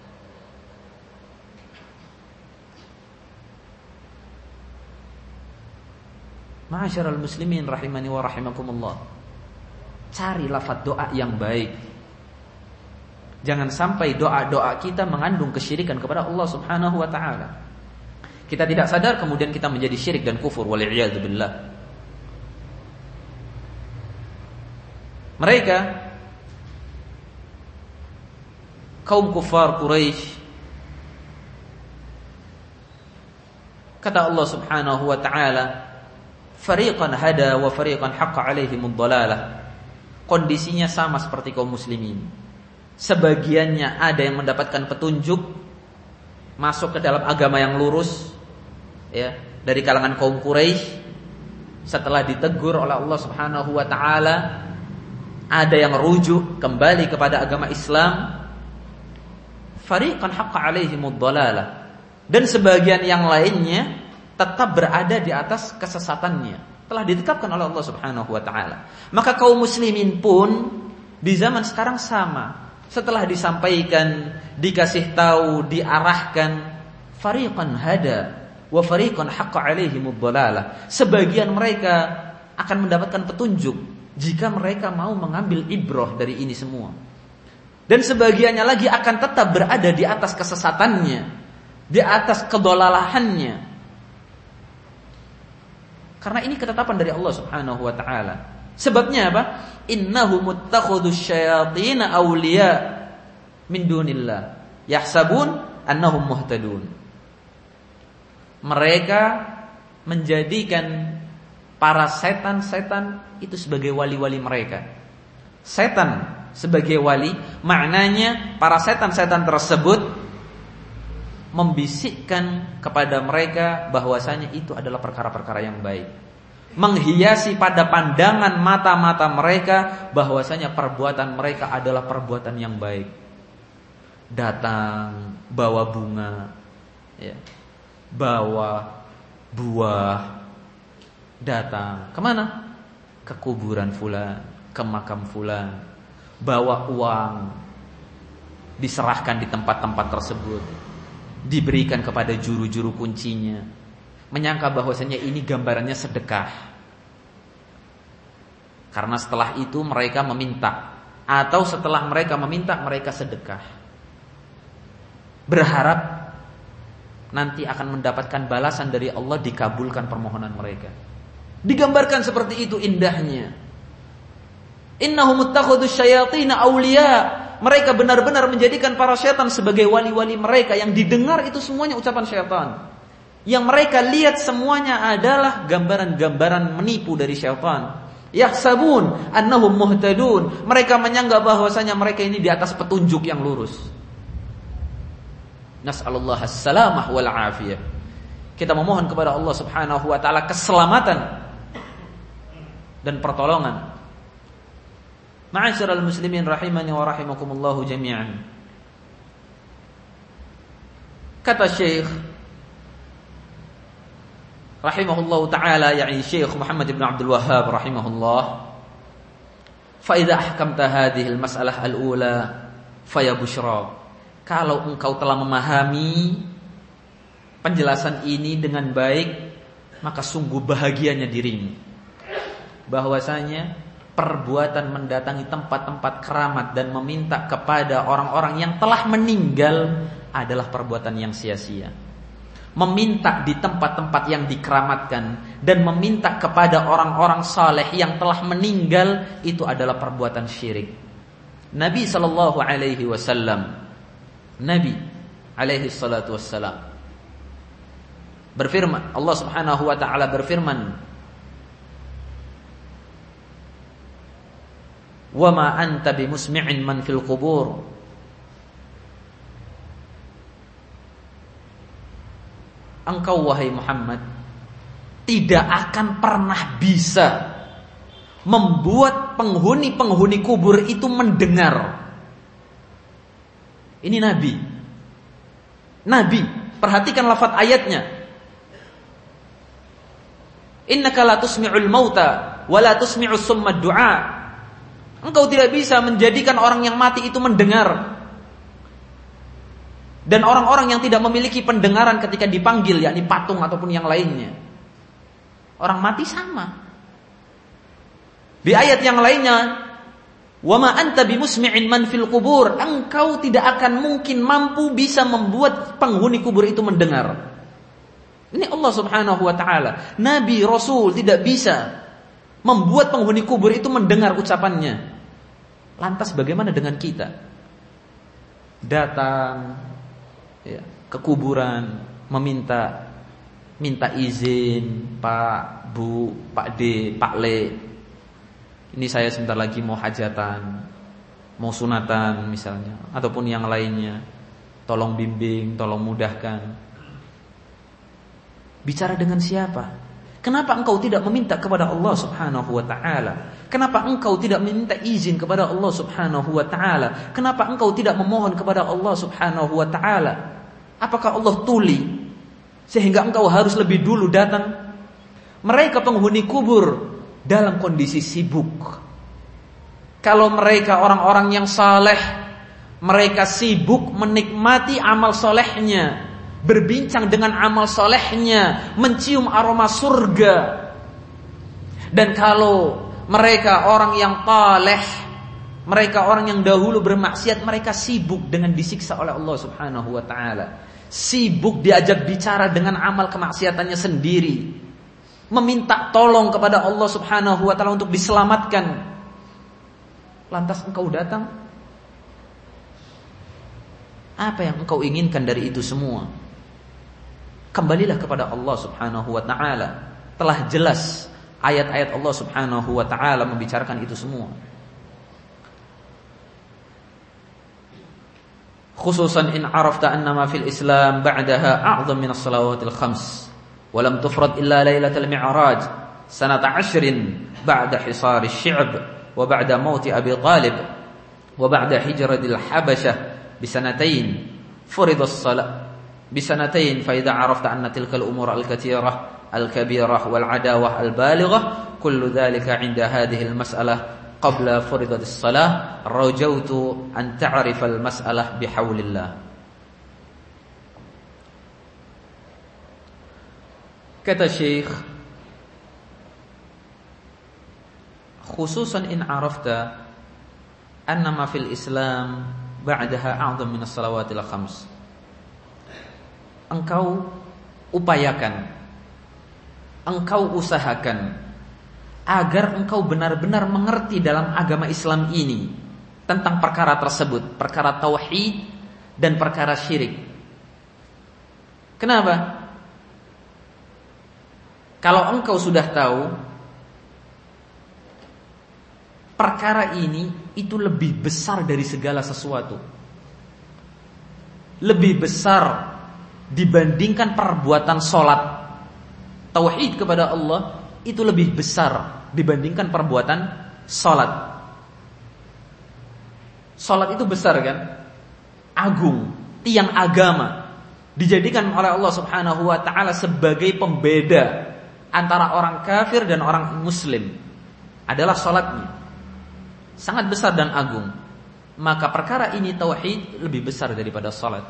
Ma'asyiral muslimin rahimani wa rahimakumullah. Cari lafaz doa yang baik. Jangan sampai doa-doa kita mengandung kesyirikan kepada Allah Subhanahu wa taala. Kita tidak sadar kemudian kita menjadi syirik dan kufur, wal'iyadzu billah. Mereka kaum kufar Quraisy, kata Allah Subhanahu wa taala, fariqan hada wa fariqan haqqa alaihimud dhalalah. Kondisinya sama seperti kaum muslimin. Sebagiannya ada yang mendapatkan petunjuk, masuk ke dalam agama yang lurus, ya, dari kalangan kaum Quraisy. Setelah ditegur oleh Allah Subhanahu wa taala, ada yang rujuk kembali kepada agama Islam. Fariqan haqqa alaihimud dhalalah. Dan sebagian yang lainnya tetap berada di atas kesesatannya, telah ditetapkan oleh Allah Subhanahu wa taala. Maka kaum muslimin pun di zaman sekarang sama. Setelah disampaikan, dikasih tahu, diarahkan, fariqan hada wa fariqan haqqa alaihimud dhalalah. Sebagian mereka akan mendapatkan petunjuk jika mereka mau mengambil ibrah dari ini semua. Dan sebagiannya lagi akan tetap berada di atas kesesatannya, di atas kedolalahannya. Karena ini ketetapan dari Allah Subhanahu wa taala. Sebabnya apa? Innahu muttakhadus syayatin awliya min dunillah yahsabun annahum muhtadun. Mereka menjadikan para setan-setan itu sebagai wali-wali mereka. Setan sebagai wali, maknanya para setan-setan tersebut membisikkan kepada mereka bahwasanya itu adalah perkara-perkara yang baik. Menghiasi pada pandangan mata-mata mereka bahwasanya perbuatan mereka adalah perbuatan yang baik. Datang bawa bunga, ya, bawa buah, datang kemana? Ke kuburan fulan, ke makam fulan, bawa uang, diserahkan di tempat-tempat tersebut, diberikan kepada juru-juru kuncinya, menyangka bahwasanya ini gambarannya sedekah. Karena setelah itu mereka meminta, atau setelah mereka meminta mereka sedekah, berharap nanti akan mendapatkan balasan dari Allah, dikabulkan permohonan mereka. Digambarkan seperti itu indahnya. Innahum muttakhadus syayatin awliya. Mereka benar-benar menjadikan para syaitan sebagai wali-wali mereka. Yang didengar itu semuanya ucapan syaitan. Yang mereka lihat semuanya adalah gambaran-gambaran menipu dari syaitan. Yahsabun annahum muhtadun. Mereka menyangka bahwasanya mereka ini di atas petunjuk yang lurus. Nas'alullah as-salamah wal afiyah. Kita memohon kepada Allah Subhanahu wa taala keselamatan dan pertolongan. Ma'asyiral muslimin rahimani wa rahimakumullah jami'an. Kata Syekh rahimahullahu taala, yakni Syekh Muhammad ibn Abdul Wahhab rahimahullah, fa idza ahkamta hadhihi al-mas'alah al-ula fa ya busyra. Kalau engkau telah memahami penjelasan ini dengan baik, maka sungguh bahagianya dirimu. Bahwasanya perbuatan mendatangi tempat-tempat keramat dan meminta kepada orang-orang yang telah meninggal adalah perbuatan yang sia-sia. Meminta di tempat-tempat yang dikeramatkan dan meminta kepada orang-orang saleh yang telah meninggal itu adalah perbuatan syirik. Nabi sallallahu alaihi wasallam, Nabi alaihi salatu wassalam berfirman, Allah Subhanahu wa taala berfirman, "Wa ma anta bimusmi'in man fil qubur." Engkau wahai Muhammad tidak akan pernah bisa membuat penghuni-penghuni kubur itu mendengar. Ini Nabi. Nabi, perhatikan lafaz ayatnya. Innaka la tusmi'ul mauta wa la tusmi'us summa du'a. Engkau tidak bisa menjadikan orang yang mati itu mendengar. Dan orang-orang yang tidak memiliki pendengaran ketika dipanggil, yakni patung ataupun yang lainnya. Orang mati sama. Di ayat yang lainnya, wa ma anta bimusmi'in man fil qubur. Engkau tidak akan mungkin mampu bisa membuat penghuni kubur itu mendengar. Ini Allah Subhanahu wa taala. Nabi, Rasul tidak bisa membuat penghuni kubur itu mendengar ucapannya. Lantas bagaimana dengan kita? Datang ke kuburan, minta izin, Pak, Bu, Pak D, Pak Le. Ini saya sebentar lagi mau hajatan, mau sunatan misalnya, ataupun yang lainnya. Tolong bimbing, tolong mudahkan. Bicara dengan siapa? Kenapa engkau tidak meminta kepada Allah Subhanahu wa taala? Kenapa engkau tidak meminta izin kepada Allah Subhanahu wa taala? Kenapa engkau tidak memohon kepada Allah Subhanahu wa taala? Apakah Allah tuli sehingga engkau harus lebih dulu datang? Mereka penghuni kubur dalam kondisi sibuk. Kalau mereka orang-orang yang saleh, mereka sibuk menikmati amal solehnya, berbincang dengan amal solehnya, mencium aroma surga. Dan kalau mereka orang yang taleh, mereka orang yang dahulu bermaksiat, mereka sibuk dengan disiksa oleh Allah Subhanahu wa taala. Sibuk diajak bicara dengan amal kemaksiatannya sendiri, meminta tolong kepada Allah Subhanahu wa taala untuk diselamatkan. Lantas engkau datang, apa yang engkau inginkan dari itu semua? Kembalilah kepada Allah Subhanahu wa taala. Telah jelas ayat-ayat Allah Subhanahu wa taala membicarakan itu semua. Khususan in arafta annama fil Islam ba'daha a'zam min as-salawatil khams wa lam tufrad illa lailatul mi'raj sanata 10 ba'da hisar asy-syi'b wa ba'da mauti Abi Talib wa ba'da hijratil Habasyah bisanatain furidat as-salat bisanatain fa idza arafta anna tilka al-umur al-kathirah al-kabirah wal 'adawah al-balighah kullu dhalika 'inda hadhihi al-mas'alah qabla furidat as-salah rajautu an ta'rifa al-mas'alah bihaulillah. Kata Syekh, khususan in arafta annama fil Islam ba'daha a'zam min as-salawatil khams. Engkau upayakan, engkau usahakan agar engkau benar-benar mengerti dalam agama Islam ini tentang perkara tersebut, perkara tauhid dan perkara syirik. Kenapa? Kalau engkau sudah tahu perkara ini itu lebih besar dari segala sesuatu, lebih besar dibandingkan perbuatan sholat. Tauhid kepada Allah itu lebih besar dibandingkan perbuatan sholat. Sholat itu besar kan? Agung, tiang agama, dijadikan oleh Allah Subhanahu wa ta'ala sebagai pembeda antara orang kafir dan orang muslim. Adalah sholatnya, sangat besar dan agung. Maka perkara ini tauhid lebih besar daripada sholat.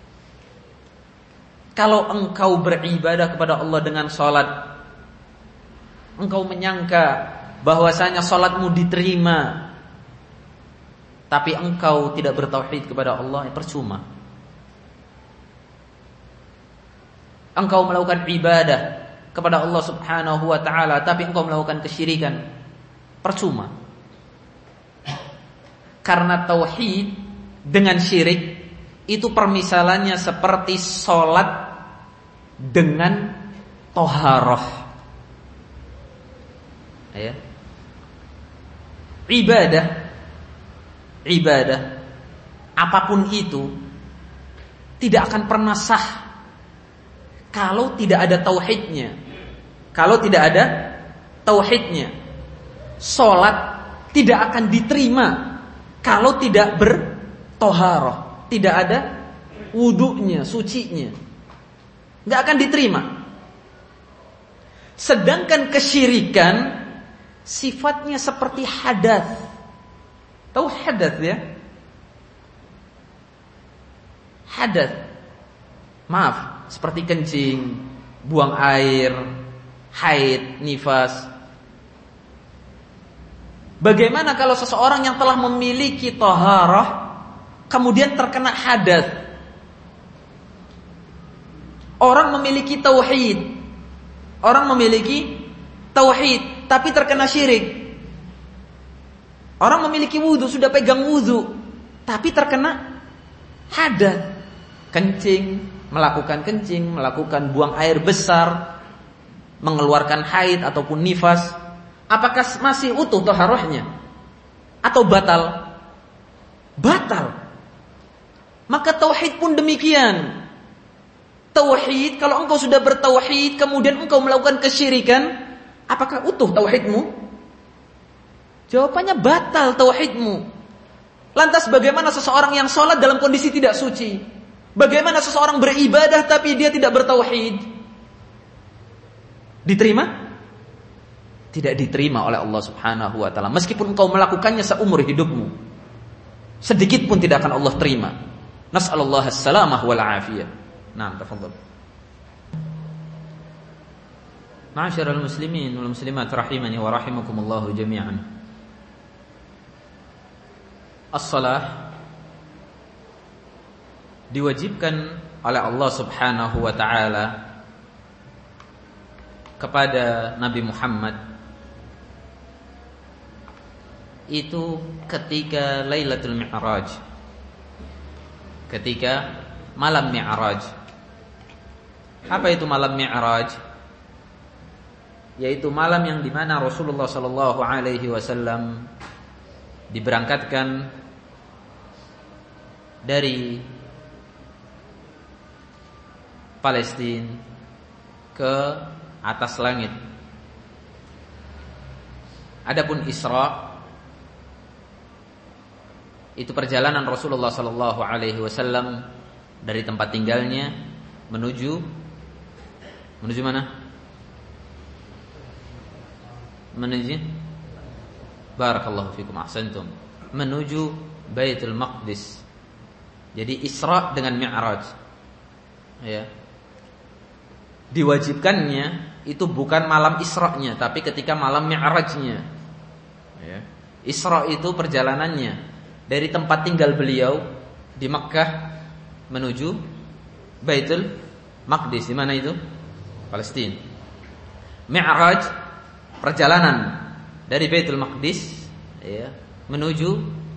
Kalau engkau beribadah kepada Allah dengan sholat, engkau menyangka bahwasanya salatmu diterima, tapi engkau tidak bertauhid kepada Allah, percuma. Engkau melakukan ibadah kepada Allah Subhanahu wa ta'ala, tapi engkau melakukan kesyirikan, percuma. Karena tauhid dengan syirik itu permisalannya seperti salat dengan toharoh. Ya. Ibadah apapun itu tidak akan pernah sah kalau tidak ada tauhidnya, kalau tidak ada tauhidnya. Salat tidak akan diterima kalau tidak bertoharoh, tidak ada wudunya, sucinya, nggak akan diterima. Sedangkan kesyirikan sifatnya seperti hadath. Tahu hadath ya? Hadath, maaf, seperti kencing, buang air, haid, nifas. Bagaimana kalau seseorang yang telah memiliki taharah kemudian terkena hadath? Orang memiliki tauhid, tapi terkena syirik. Orang memiliki wudu, sudah pegang wudu, tapi terkena hadath. Melakukan buang air besar, mengeluarkan haid ataupun nifas. Apakah masih utuh taharahnya? Atau batal? Batal. Maka tauhid pun demikian. Tauhid, kalau engkau sudah bertauhid kemudian engkau melakukan kesyirikan, apakah utuh tauhidmu? Jawabannya batal tauhidmu. Lantas bagaimana seseorang yang sholat dalam kondisi tidak suci? Bagaimana seseorang beribadah tapi dia tidak bertauhid? Diterima? Tidak diterima oleh Allah Subhanahu wa taala. Meskipun engkau melakukannya seumur hidupmu, sedikit pun tidak akan Allah terima. Nas'alullah as-salamah wal afiyah. Naam, tafadhal. Ma'asyiral muslimin wal muslimat rahimani wa rahimakumullah jami'an. As-salah diwajibkan oleh Allah Subhanahu wa taala kepada Nabi Muhammad itu ketika Lailatul Mi'raj, ketika malam Mi'raj. Apa itu malam Mi'raj? Yaitu malam yang dimana Rasulullah sallallahu alaihi wasallam diberangkatkan dari Palestina ke atas langit. Adapun Isra itu perjalanan Rasulullah sallallahu alaihi wasallam dari tempat tinggalnya menuju mana? Menuju barakallahu fikum ahsantum, menuju Baitul Maqdis. Jadi Isra dengan Mi'raj. Ya. Diwajibkannya itu bukan malam Isra-nya, tapi ketika malam Mi'raj-nya. Ya. Isra itu perjalanannya dari tempat tinggal beliau di Makkah menuju Baitul Maqdis. Di mana itu? Palestina. Mi'raj perjalanan dari Baitul Maqdis ya, menuju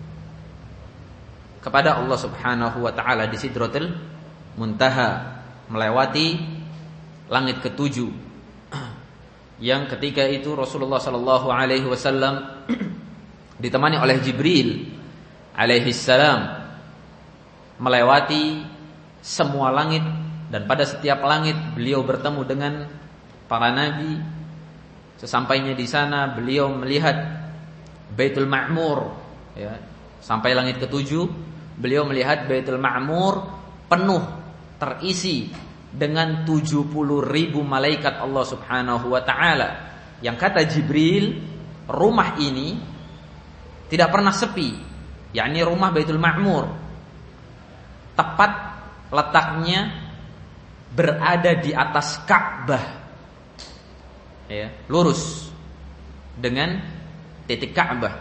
kepada Allah Subhanahu wa taala di Sidratul Muntaha, melewati langit ketujuh. Yang ketika itu Rasulullah sallallahu alaihi wasallam ditemani oleh Jibril alaihi salam melewati semua langit, dan pada setiap langit beliau bertemu dengan para nabi. Sesampainya di sana beliau melihat Baitul Ma'mur ya. Sampai langit ketujuh beliau melihat Baitul Ma'mur penuh, terisi dengan 70.000 malaikat Allah Subhanahu wa ta'ala. Yang kata Jibril, rumah ini tidak pernah sepi, yakni rumah Baitul Ma'mur. Tepat letaknya berada di atas Ka'bah ya, lurus dengan titik Ka'bah.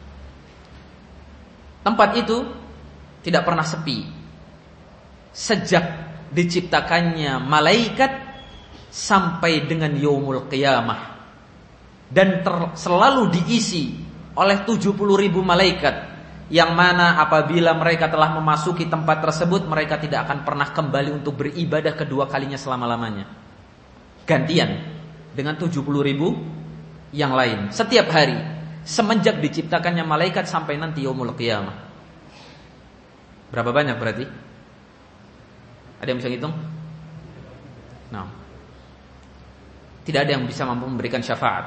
Tempat itu tidak pernah sepi sejak diciptakannya malaikat sampai dengan yaumul qiyamah, dan selalu diisi oleh 70.000 malaikat, yang mana apabila mereka telah memasuki tempat tersebut mereka tidak akan pernah kembali untuk beribadah kedua kalinya selama-lamanya, gantian dengan 70.000 yang lain setiap hari semenjak diciptakannya malaikat sampai nanti yaumul qiyamah. Berapa banyak berarti? Ada yang bisa ngitung? Nah, Tidak ada yang bisa mampu memberikan syafaat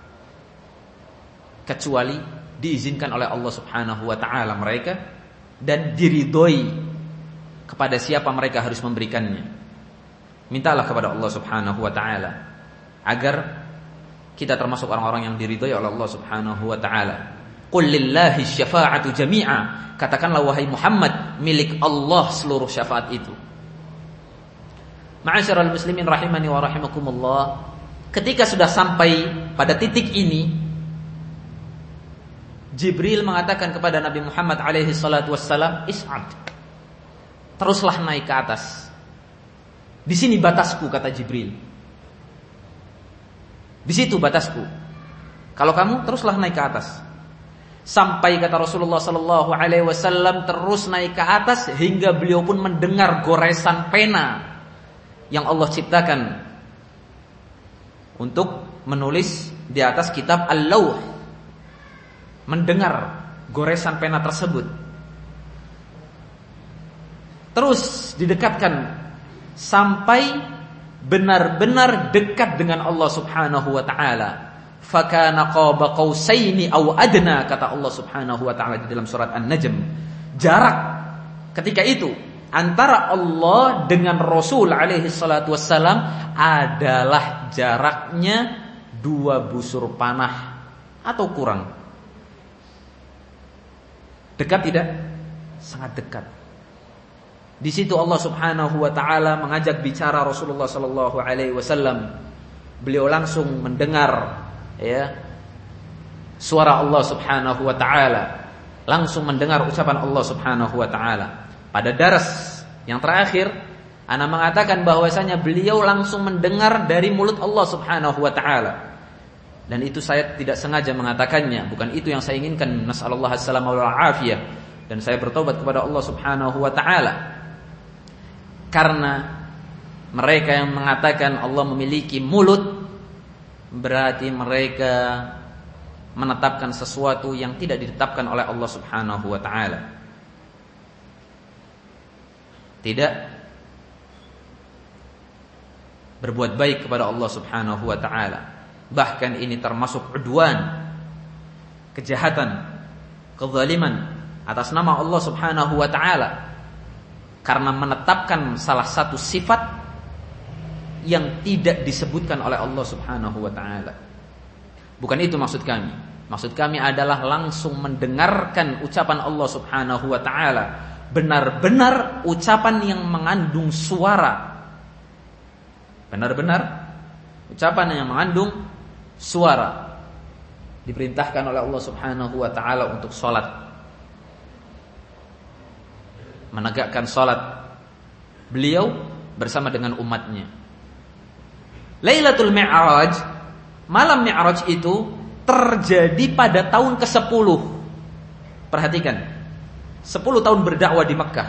kecuali diizinkan oleh Allah Subhanahu wa taala mereka dan diridhoi kepada siapa mereka harus memberikannya. Mintalah kepada Allah Subhanahu wa taala agar kita termasuk orang-orang yang diridhoi oleh Allah Subhanahu wa taala. Qul lillahi syafa'atu jami'a. Katakanlah wahai Muhammad, milik Allah seluruh syafaat itu. Ma'asyiral muslimin rahimani wa rahimakumullah, ketika sudah sampai pada titik ini, Jibril mengatakan kepada Nabi Muhammad alaihi salatu wassalam, is'ad, teruslah naik ke atas. Di sini batasku, kata Jibril. Di situ batasku. Kalau kamu teruslah naik ke atas. Sampai kata Rasulullah sallallahu alaihi wasallam terus naik ke atas hingga beliau pun mendengar goresan pena yang Allah ciptakan untuk menulis di atas kitab Al-Lawh. Mendengar goresan pena tersebut. Terus didekatkan sampai benar-benar dekat dengan Allah Subhanahu wa taala. Fakana qaba qausaini aw adna, kata Allah Subhanahu wa taala di dalam surat An-Najm. Jarak ketika itu antara Allah dengan Rasul alaihi salatu wassalam adalah jaraknya 2 busur panah atau kurang. Dekat tidak? Sangat dekat. Di situ Allah Subhanahu wa taala mengajak bicara Rasulullah sallallahu alaihi wasallam. Beliau langsung mendengar suara Allah Subhanahu wa taala, langsung mendengar ucapan Allah Subhanahu wa taala. Pada dars yang terakhir ana mengatakan bahwasanya beliau langsung mendengar dari mulut Allah Subhanahu wa taala. Dan itu saya tidak sengaja mengatakannya, bukan itu yang saya inginkan. Nasallallahu alaihi wal afiyah. Dan saya bertobat kepada Allah Subhanahu wa taala. Karena mereka yang mengatakan Allah memiliki mulut, berarti mereka menetapkan sesuatu yang tidak ditetapkan oleh Allah Subhanahu wa taala. Tidak berbuat baik kepada Allah Subhanahu wa taala. Bahkan ini termasuk udwan, kejahatan, kezaliman atas nama Allah Subhanahu wa taala, karena menetapkan salah satu sifat yang tidak disebutkan oleh Allah Subhanahu wa taala. Bukan itu maksud kami. Maksud kami adalah langsung mendengarkan ucapan Allah Subhanahu wa taala, benar-benar ucapan yang mengandung suara. Benar-benar ucapan yang mengandung suara. Diperintahkan oleh Allah Subhanahu wa taala untuk salat. Menegakkan salat beliau bersama dengan umatnya. Lailatul Mi'raj, malam Mi'raj itu terjadi pada tahun ke-10. Perhatikan, 10 tahun berdakwah di Mekkah.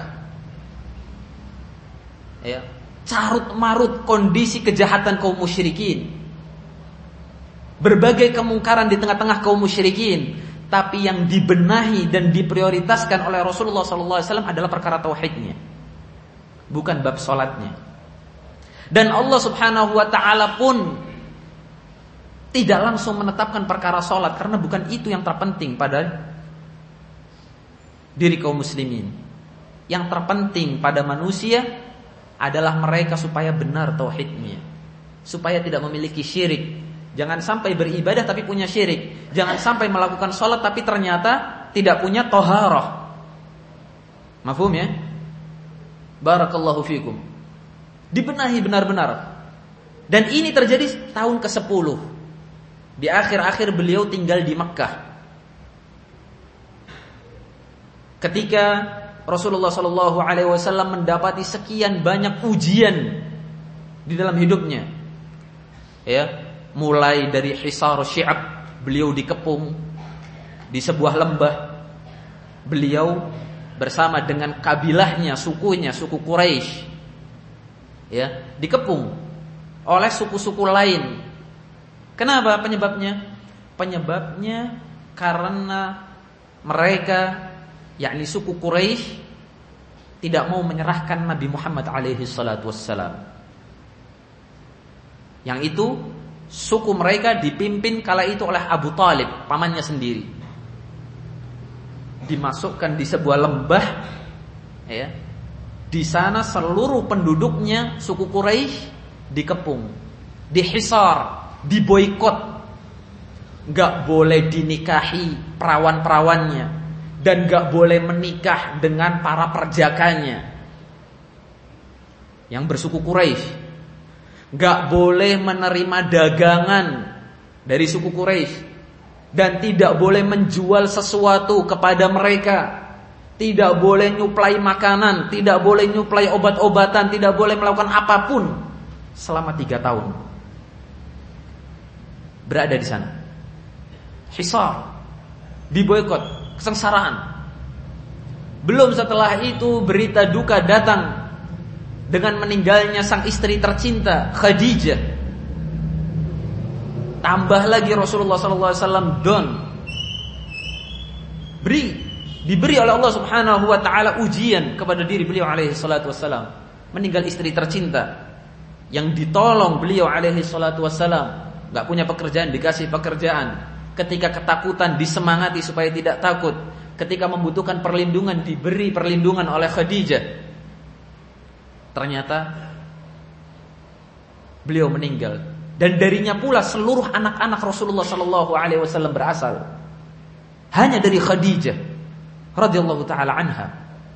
Ya, carut marut kondisi kejahatan kaum musyrikin. Berbagai kemungkaran di tengah-tengah kaum musyrikin, tapi yang dibenahi dan diprioritaskan oleh Rasulullah SAW adalah perkara tauhidnya, bukan bab salatnya. Dan Allah Subhanahu wa taala pun tidak langsung menetapkan perkara salat, karena bukan itu yang terpenting pada diri kaum muslimin. Yang terpenting pada manusia adalah mereka supaya benar tauhidnya, supaya tidak memiliki syirik. Jangan sampai beribadah tapi punya syirik. Jangan sampai melakukan salat tapi ternyata tidak punya thaharah. Mafhum ya? Barakallahu fikum. Dibenahi benar-benar. Dan ini terjadi tahun ke-10. Di akhir-akhir beliau tinggal di Mekkah. Ketika Rasulullah SAW mendapati sekian banyak ujian di dalam hidupnya, ya, mulai dari Hisar Syi'ab, beliau dikepung di sebuah lembah. Beliau bersama dengan kabilahnya, sukunya, suku Quraisy, ya, dikepung oleh suku-suku lain. Kenapa penyebabnya? Penyebabnya karena mereka, yakni suku Quraisy, tidak mau menyerahkan Nabi Muhammad alaihi salatu wassalam. Yang itu Suku mereka dipimpin kala itu oleh Abu Talib, pamannya sendiri. Dimasukkan di sebuah lembah, ya. Di sana seluruh penduduknya suku Quraisy dikepung, dihisar, diboikot. Gak boleh dinikahi perawan-perawannya, dan gak boleh menikah dengan para perjakanya yang bersuku Quraisy. Gak boleh menerima dagangan dari suku Quraisy, dan tidak boleh menjual sesuatu kepada mereka. Tidak boleh nyuplai makanan, tidak boleh nyuplai obat-obatan, tidak boleh melakukan apapun selama 3 tahun. Berada di sana. Hisar, diboikot, kesengsaraan. Belum setelah itu berita duka datang dengan meninggalnya sang istri tercinta Khadijah. Tambah lagi Rasulullah SAW diberi oleh Allah Subhanahu wa taala ujian kepada diri beliau alaihi salatu wassalam. Meninggal istri tercinta yang ditolong beliau alaihi salatu wassalam, enggak punya pekerjaan dikasih pekerjaan. Ketika ketakutan disemangati supaya tidak takut. Ketika membutuhkan perlindungan diberi perlindungan oleh Khadijah. Ternyata beliau meninggal, dan darinya pula seluruh anak-anak Rasulullah sallallahu alaihi wasallam berasal. Hanya dari Khadijah radhiyallahu taala anha.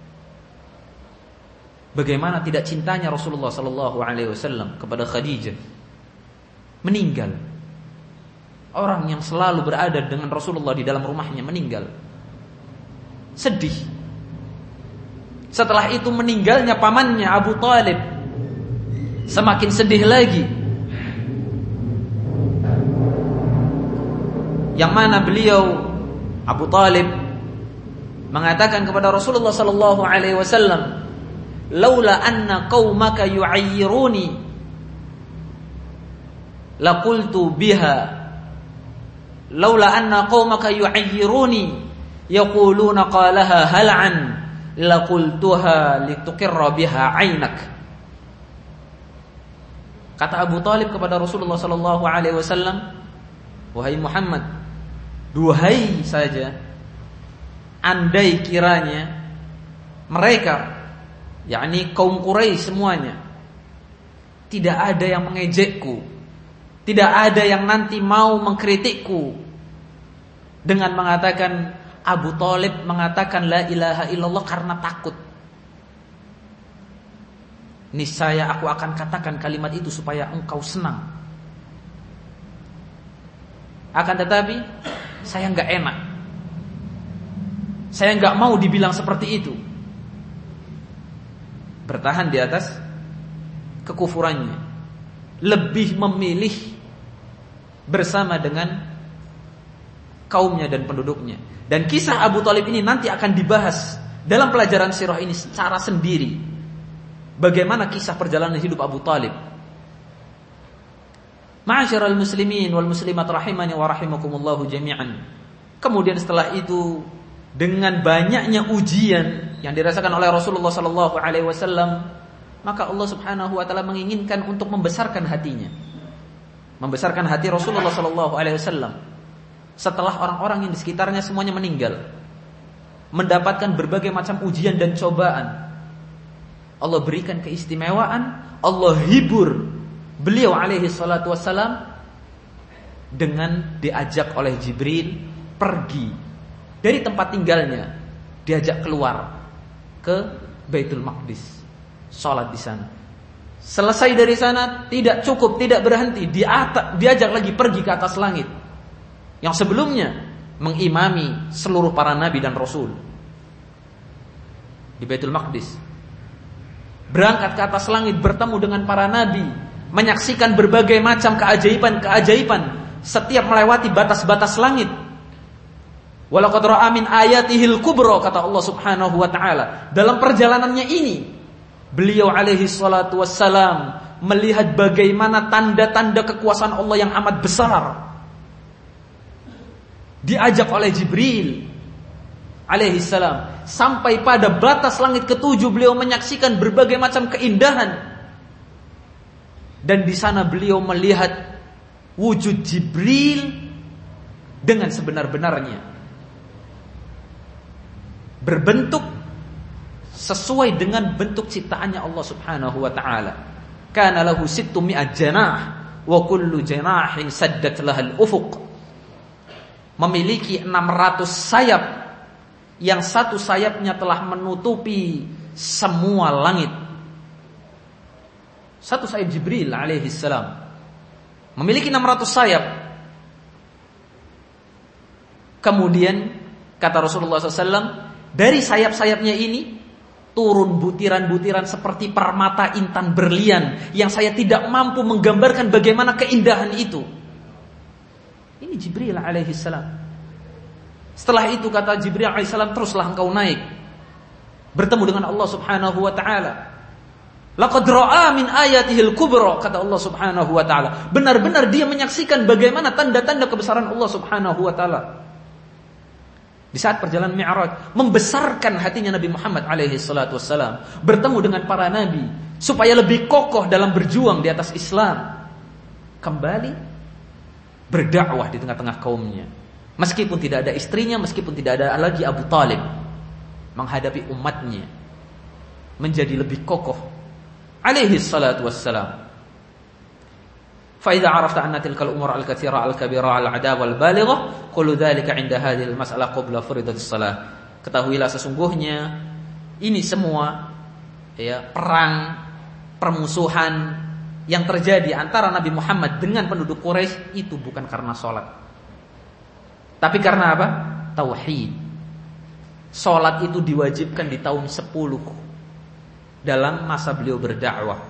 Bagaimana tidak cintanya Rasulullah sallallahu alaihi wasallam kepada Khadijah. Meninggal. Orang yang selalu berada dengan Rasulullah di dalam rumahnya meninggal. Sedih. Setelah itu meninggalnya pamannya Abu Talib. Semakin sedih lagi. Yang mana beliau Abu Talib mengatakan kepada Rasulullah sallallahu alaihi wasallam, "Laula anna qaumaka yu'ayyiruni laqultu biha. Laula anna qaumaka yu'ayyiruni yaquluna qalaha hal'an laqultuha lituqirra biha 'ainak." Kata Abu Talib kepada Rasulullah sallallahu alaihi wasallam, "Wahai Muhammad, duhai saja andai kiranya mereka, yakni kaum Quraisy semuanya, tidak ada yang mengejekku, tidak ada yang nanti mau mengkritikku dengan mengatakan Abu Talib mengatakan la ilaha illallah karena takut. Niscaya aku akan katakan kalimat itu supaya engkau senang. Akan tetapi saya enggak enak. Saya enggak mau dibilang seperti itu." Bertahan di atas kekufurannya, lebih memilih bersama dengan kaumnya dan penduduknya. Dan kisah Abu Talib ini nanti akan dibahas dalam pelajaran sirah ini secara sendiri. Bagaimana kisah perjalanan hidup Abu Talib. Ma'asyiral muslimin wal muslimat rahimani wa rahimakumullahu jami'an. Kemudian setelah itu, dengan banyaknya ujian yang dirasakan oleh Rasulullah sallallahu alaihi wasallam, maka Allah Subhanahu wa taala menginginkan untuk membesarkan hatinya. Membesarkan hati Rasulullah sallallahu alaihi wasallam setelah orang-orang yang di sekitarnya semuanya meninggal, mendapatkan berbagai macam ujian dan cobaan. Allah berikan keistimewaan, Allah hibur beliau alaihi salatu wassalam dengan diajak oleh Jibril pergi dari tempat tinggalnya, diajak keluar ke Baitul Maqdis, sholat di sana. Selesai dari sana tidak cukup, tidak berhenti, diajak lagi pergi ke atas langit yang sebelumnya mengimami seluruh para nabi dan rasul di Baitul Maqdis. Berangkat ke atas langit, bertemu dengan para nabi, menyaksikan berbagai macam keajaiban-keajaiban setiap melewati batas-batas langit. Walaqad ra'a min ayatihil kubra, kata Allah Subhanahu wa taala. Dalam perjalanannya ini, beliau alaihi salatu wassalam melihat bagaimana tanda-tanda kekuasaan Allah yang amat besar. Diajak oleh Jibril alaihi salam sampai pada batas langit ketujuh, beliau menyaksikan berbagai macam keindahan. Dan di sana beliau melihat wujud Jibril dengan sebenar-benarnya, berbentuk sesuai dengan bentuk ciptaannya Allah Subhanahu wa taala. Kana lahu 600 janah wa kullu janahin saddat lahal ufuq. Memiliki 600 sayap, yang satu sayapnya telah menutupi semua langit. Satu sayap Jibril alaihi salam memiliki 600 sayap. Kemudian kata Rasulullah SAW, dari sayap-sayapnya ini turun butiran-butiran seperti permata intan berlian yang saya tidak mampu menggambarkan bagaimana keindahan itu. Ini Jibril alaihi salam. Setelah itu kata Jibril alaihi salam, teruslah engkau naik bertemu dengan Allah Subhanahu wa taala. Laqad ra'a min ayatihil kubra, kata Allah Subhanahu wa taala. Benar-benar dia menyaksikan bagaimana tanda-tanda kebesaran Allah Subhanahu wa taala. Di saat perjalanan Mi'raj, membesarkan hatinya Nabi Muhammad alaihi salatu wassalam, bertemu dengan para nabi supaya lebih kokoh dalam berjuang di atas Islam, kembali berdakwah di tengah-tengah kaumnya. Meskipun tidak ada istrinya, meskipun tidak ada lagi Abu Talib, menghadapi umatnya menjadi lebih kokoh alaihi salatu wassalam. Fa idza arafta anna tilka al-umur al-katsira al-kabira al-'adab wal-baligha kullu dhalika 'inda hadhihi al-mas'alah qabla fariidatis shalah. Ketahuilah sesungguhnya ini semua perang, permusuhan yang terjadi antara Nabi Muhammad dengan penduduk Quraisy itu bukan karena sholat, tapi karena apa? Tauhid. Sholat itu diwajibkan di tahun 10 dalam masa beliau berdakwah.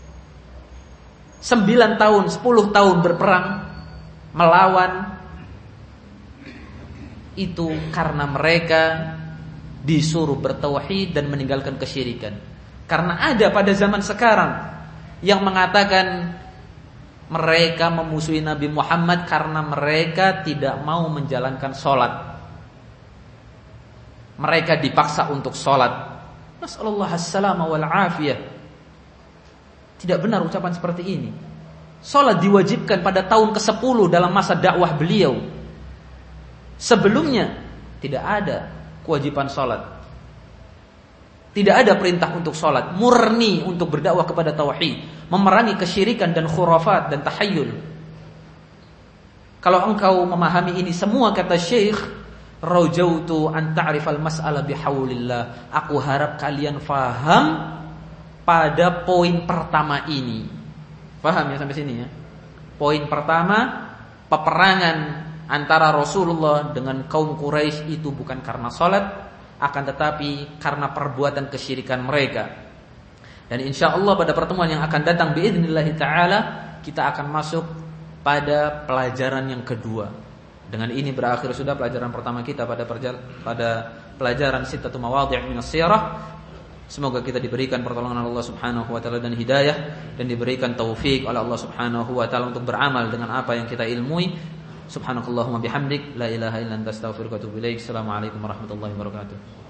9 tahun, 10 tahun berperang melawan itu karena mereka disuruh bertauhid dan meninggalkan kesyirikan. Karena ada pada zaman sekarang yang mengatakan mereka memusuhi Nabi Muhammad karena mereka tidak mau menjalankan sholat. Mereka dipaksa untuk sholat. Nasallallahu as-salama wal afiyah. Tidak benar ucapan seperti ini. Sholat diwajibkan pada tahun ke-10 dalam masa dakwah beliau. Sebelumnya tidak ada kewajiban sholat. Tidak ada perintah untuk sholat, murni untuk berdakwah kepada tauhid, memerangi kesyirikan dan khurafat dan tahayyul. Kalau engkau memahami ini semua, kata Syekh, rajautu an ta'rifal mas'alah bihaulillah. Aku harap kalian faham pada poin pertama ini. Faham ya sampai sini ya? Poin pertama, peperangan antara Rasulullah dengan kaum Quraisy itu bukan karena sholat, akan tetapi karena perbuatan kesyirikan mereka. Dan insyaallah pada pertemuan yang akan datang biidznillah taala kita akan masuk pada pelajaran yang kedua. Dengan ini berakhir sudah pelajaran pertama kita pada pelajaran sittatu mawadhi' minas sirah. Semoga kita diberikan pertolongan Allah Subhanahu wa taala dan hidayah, dan diberikan taufik oleh Allah Subhanahu wa taala untuk beramal dengan apa yang kita ilmui. Subhanakallahumma bihamdik la ilaha illa anta astaghfiruka wa atubu ilaik. Assalamualaikum warahmatullahi wabarakatuh.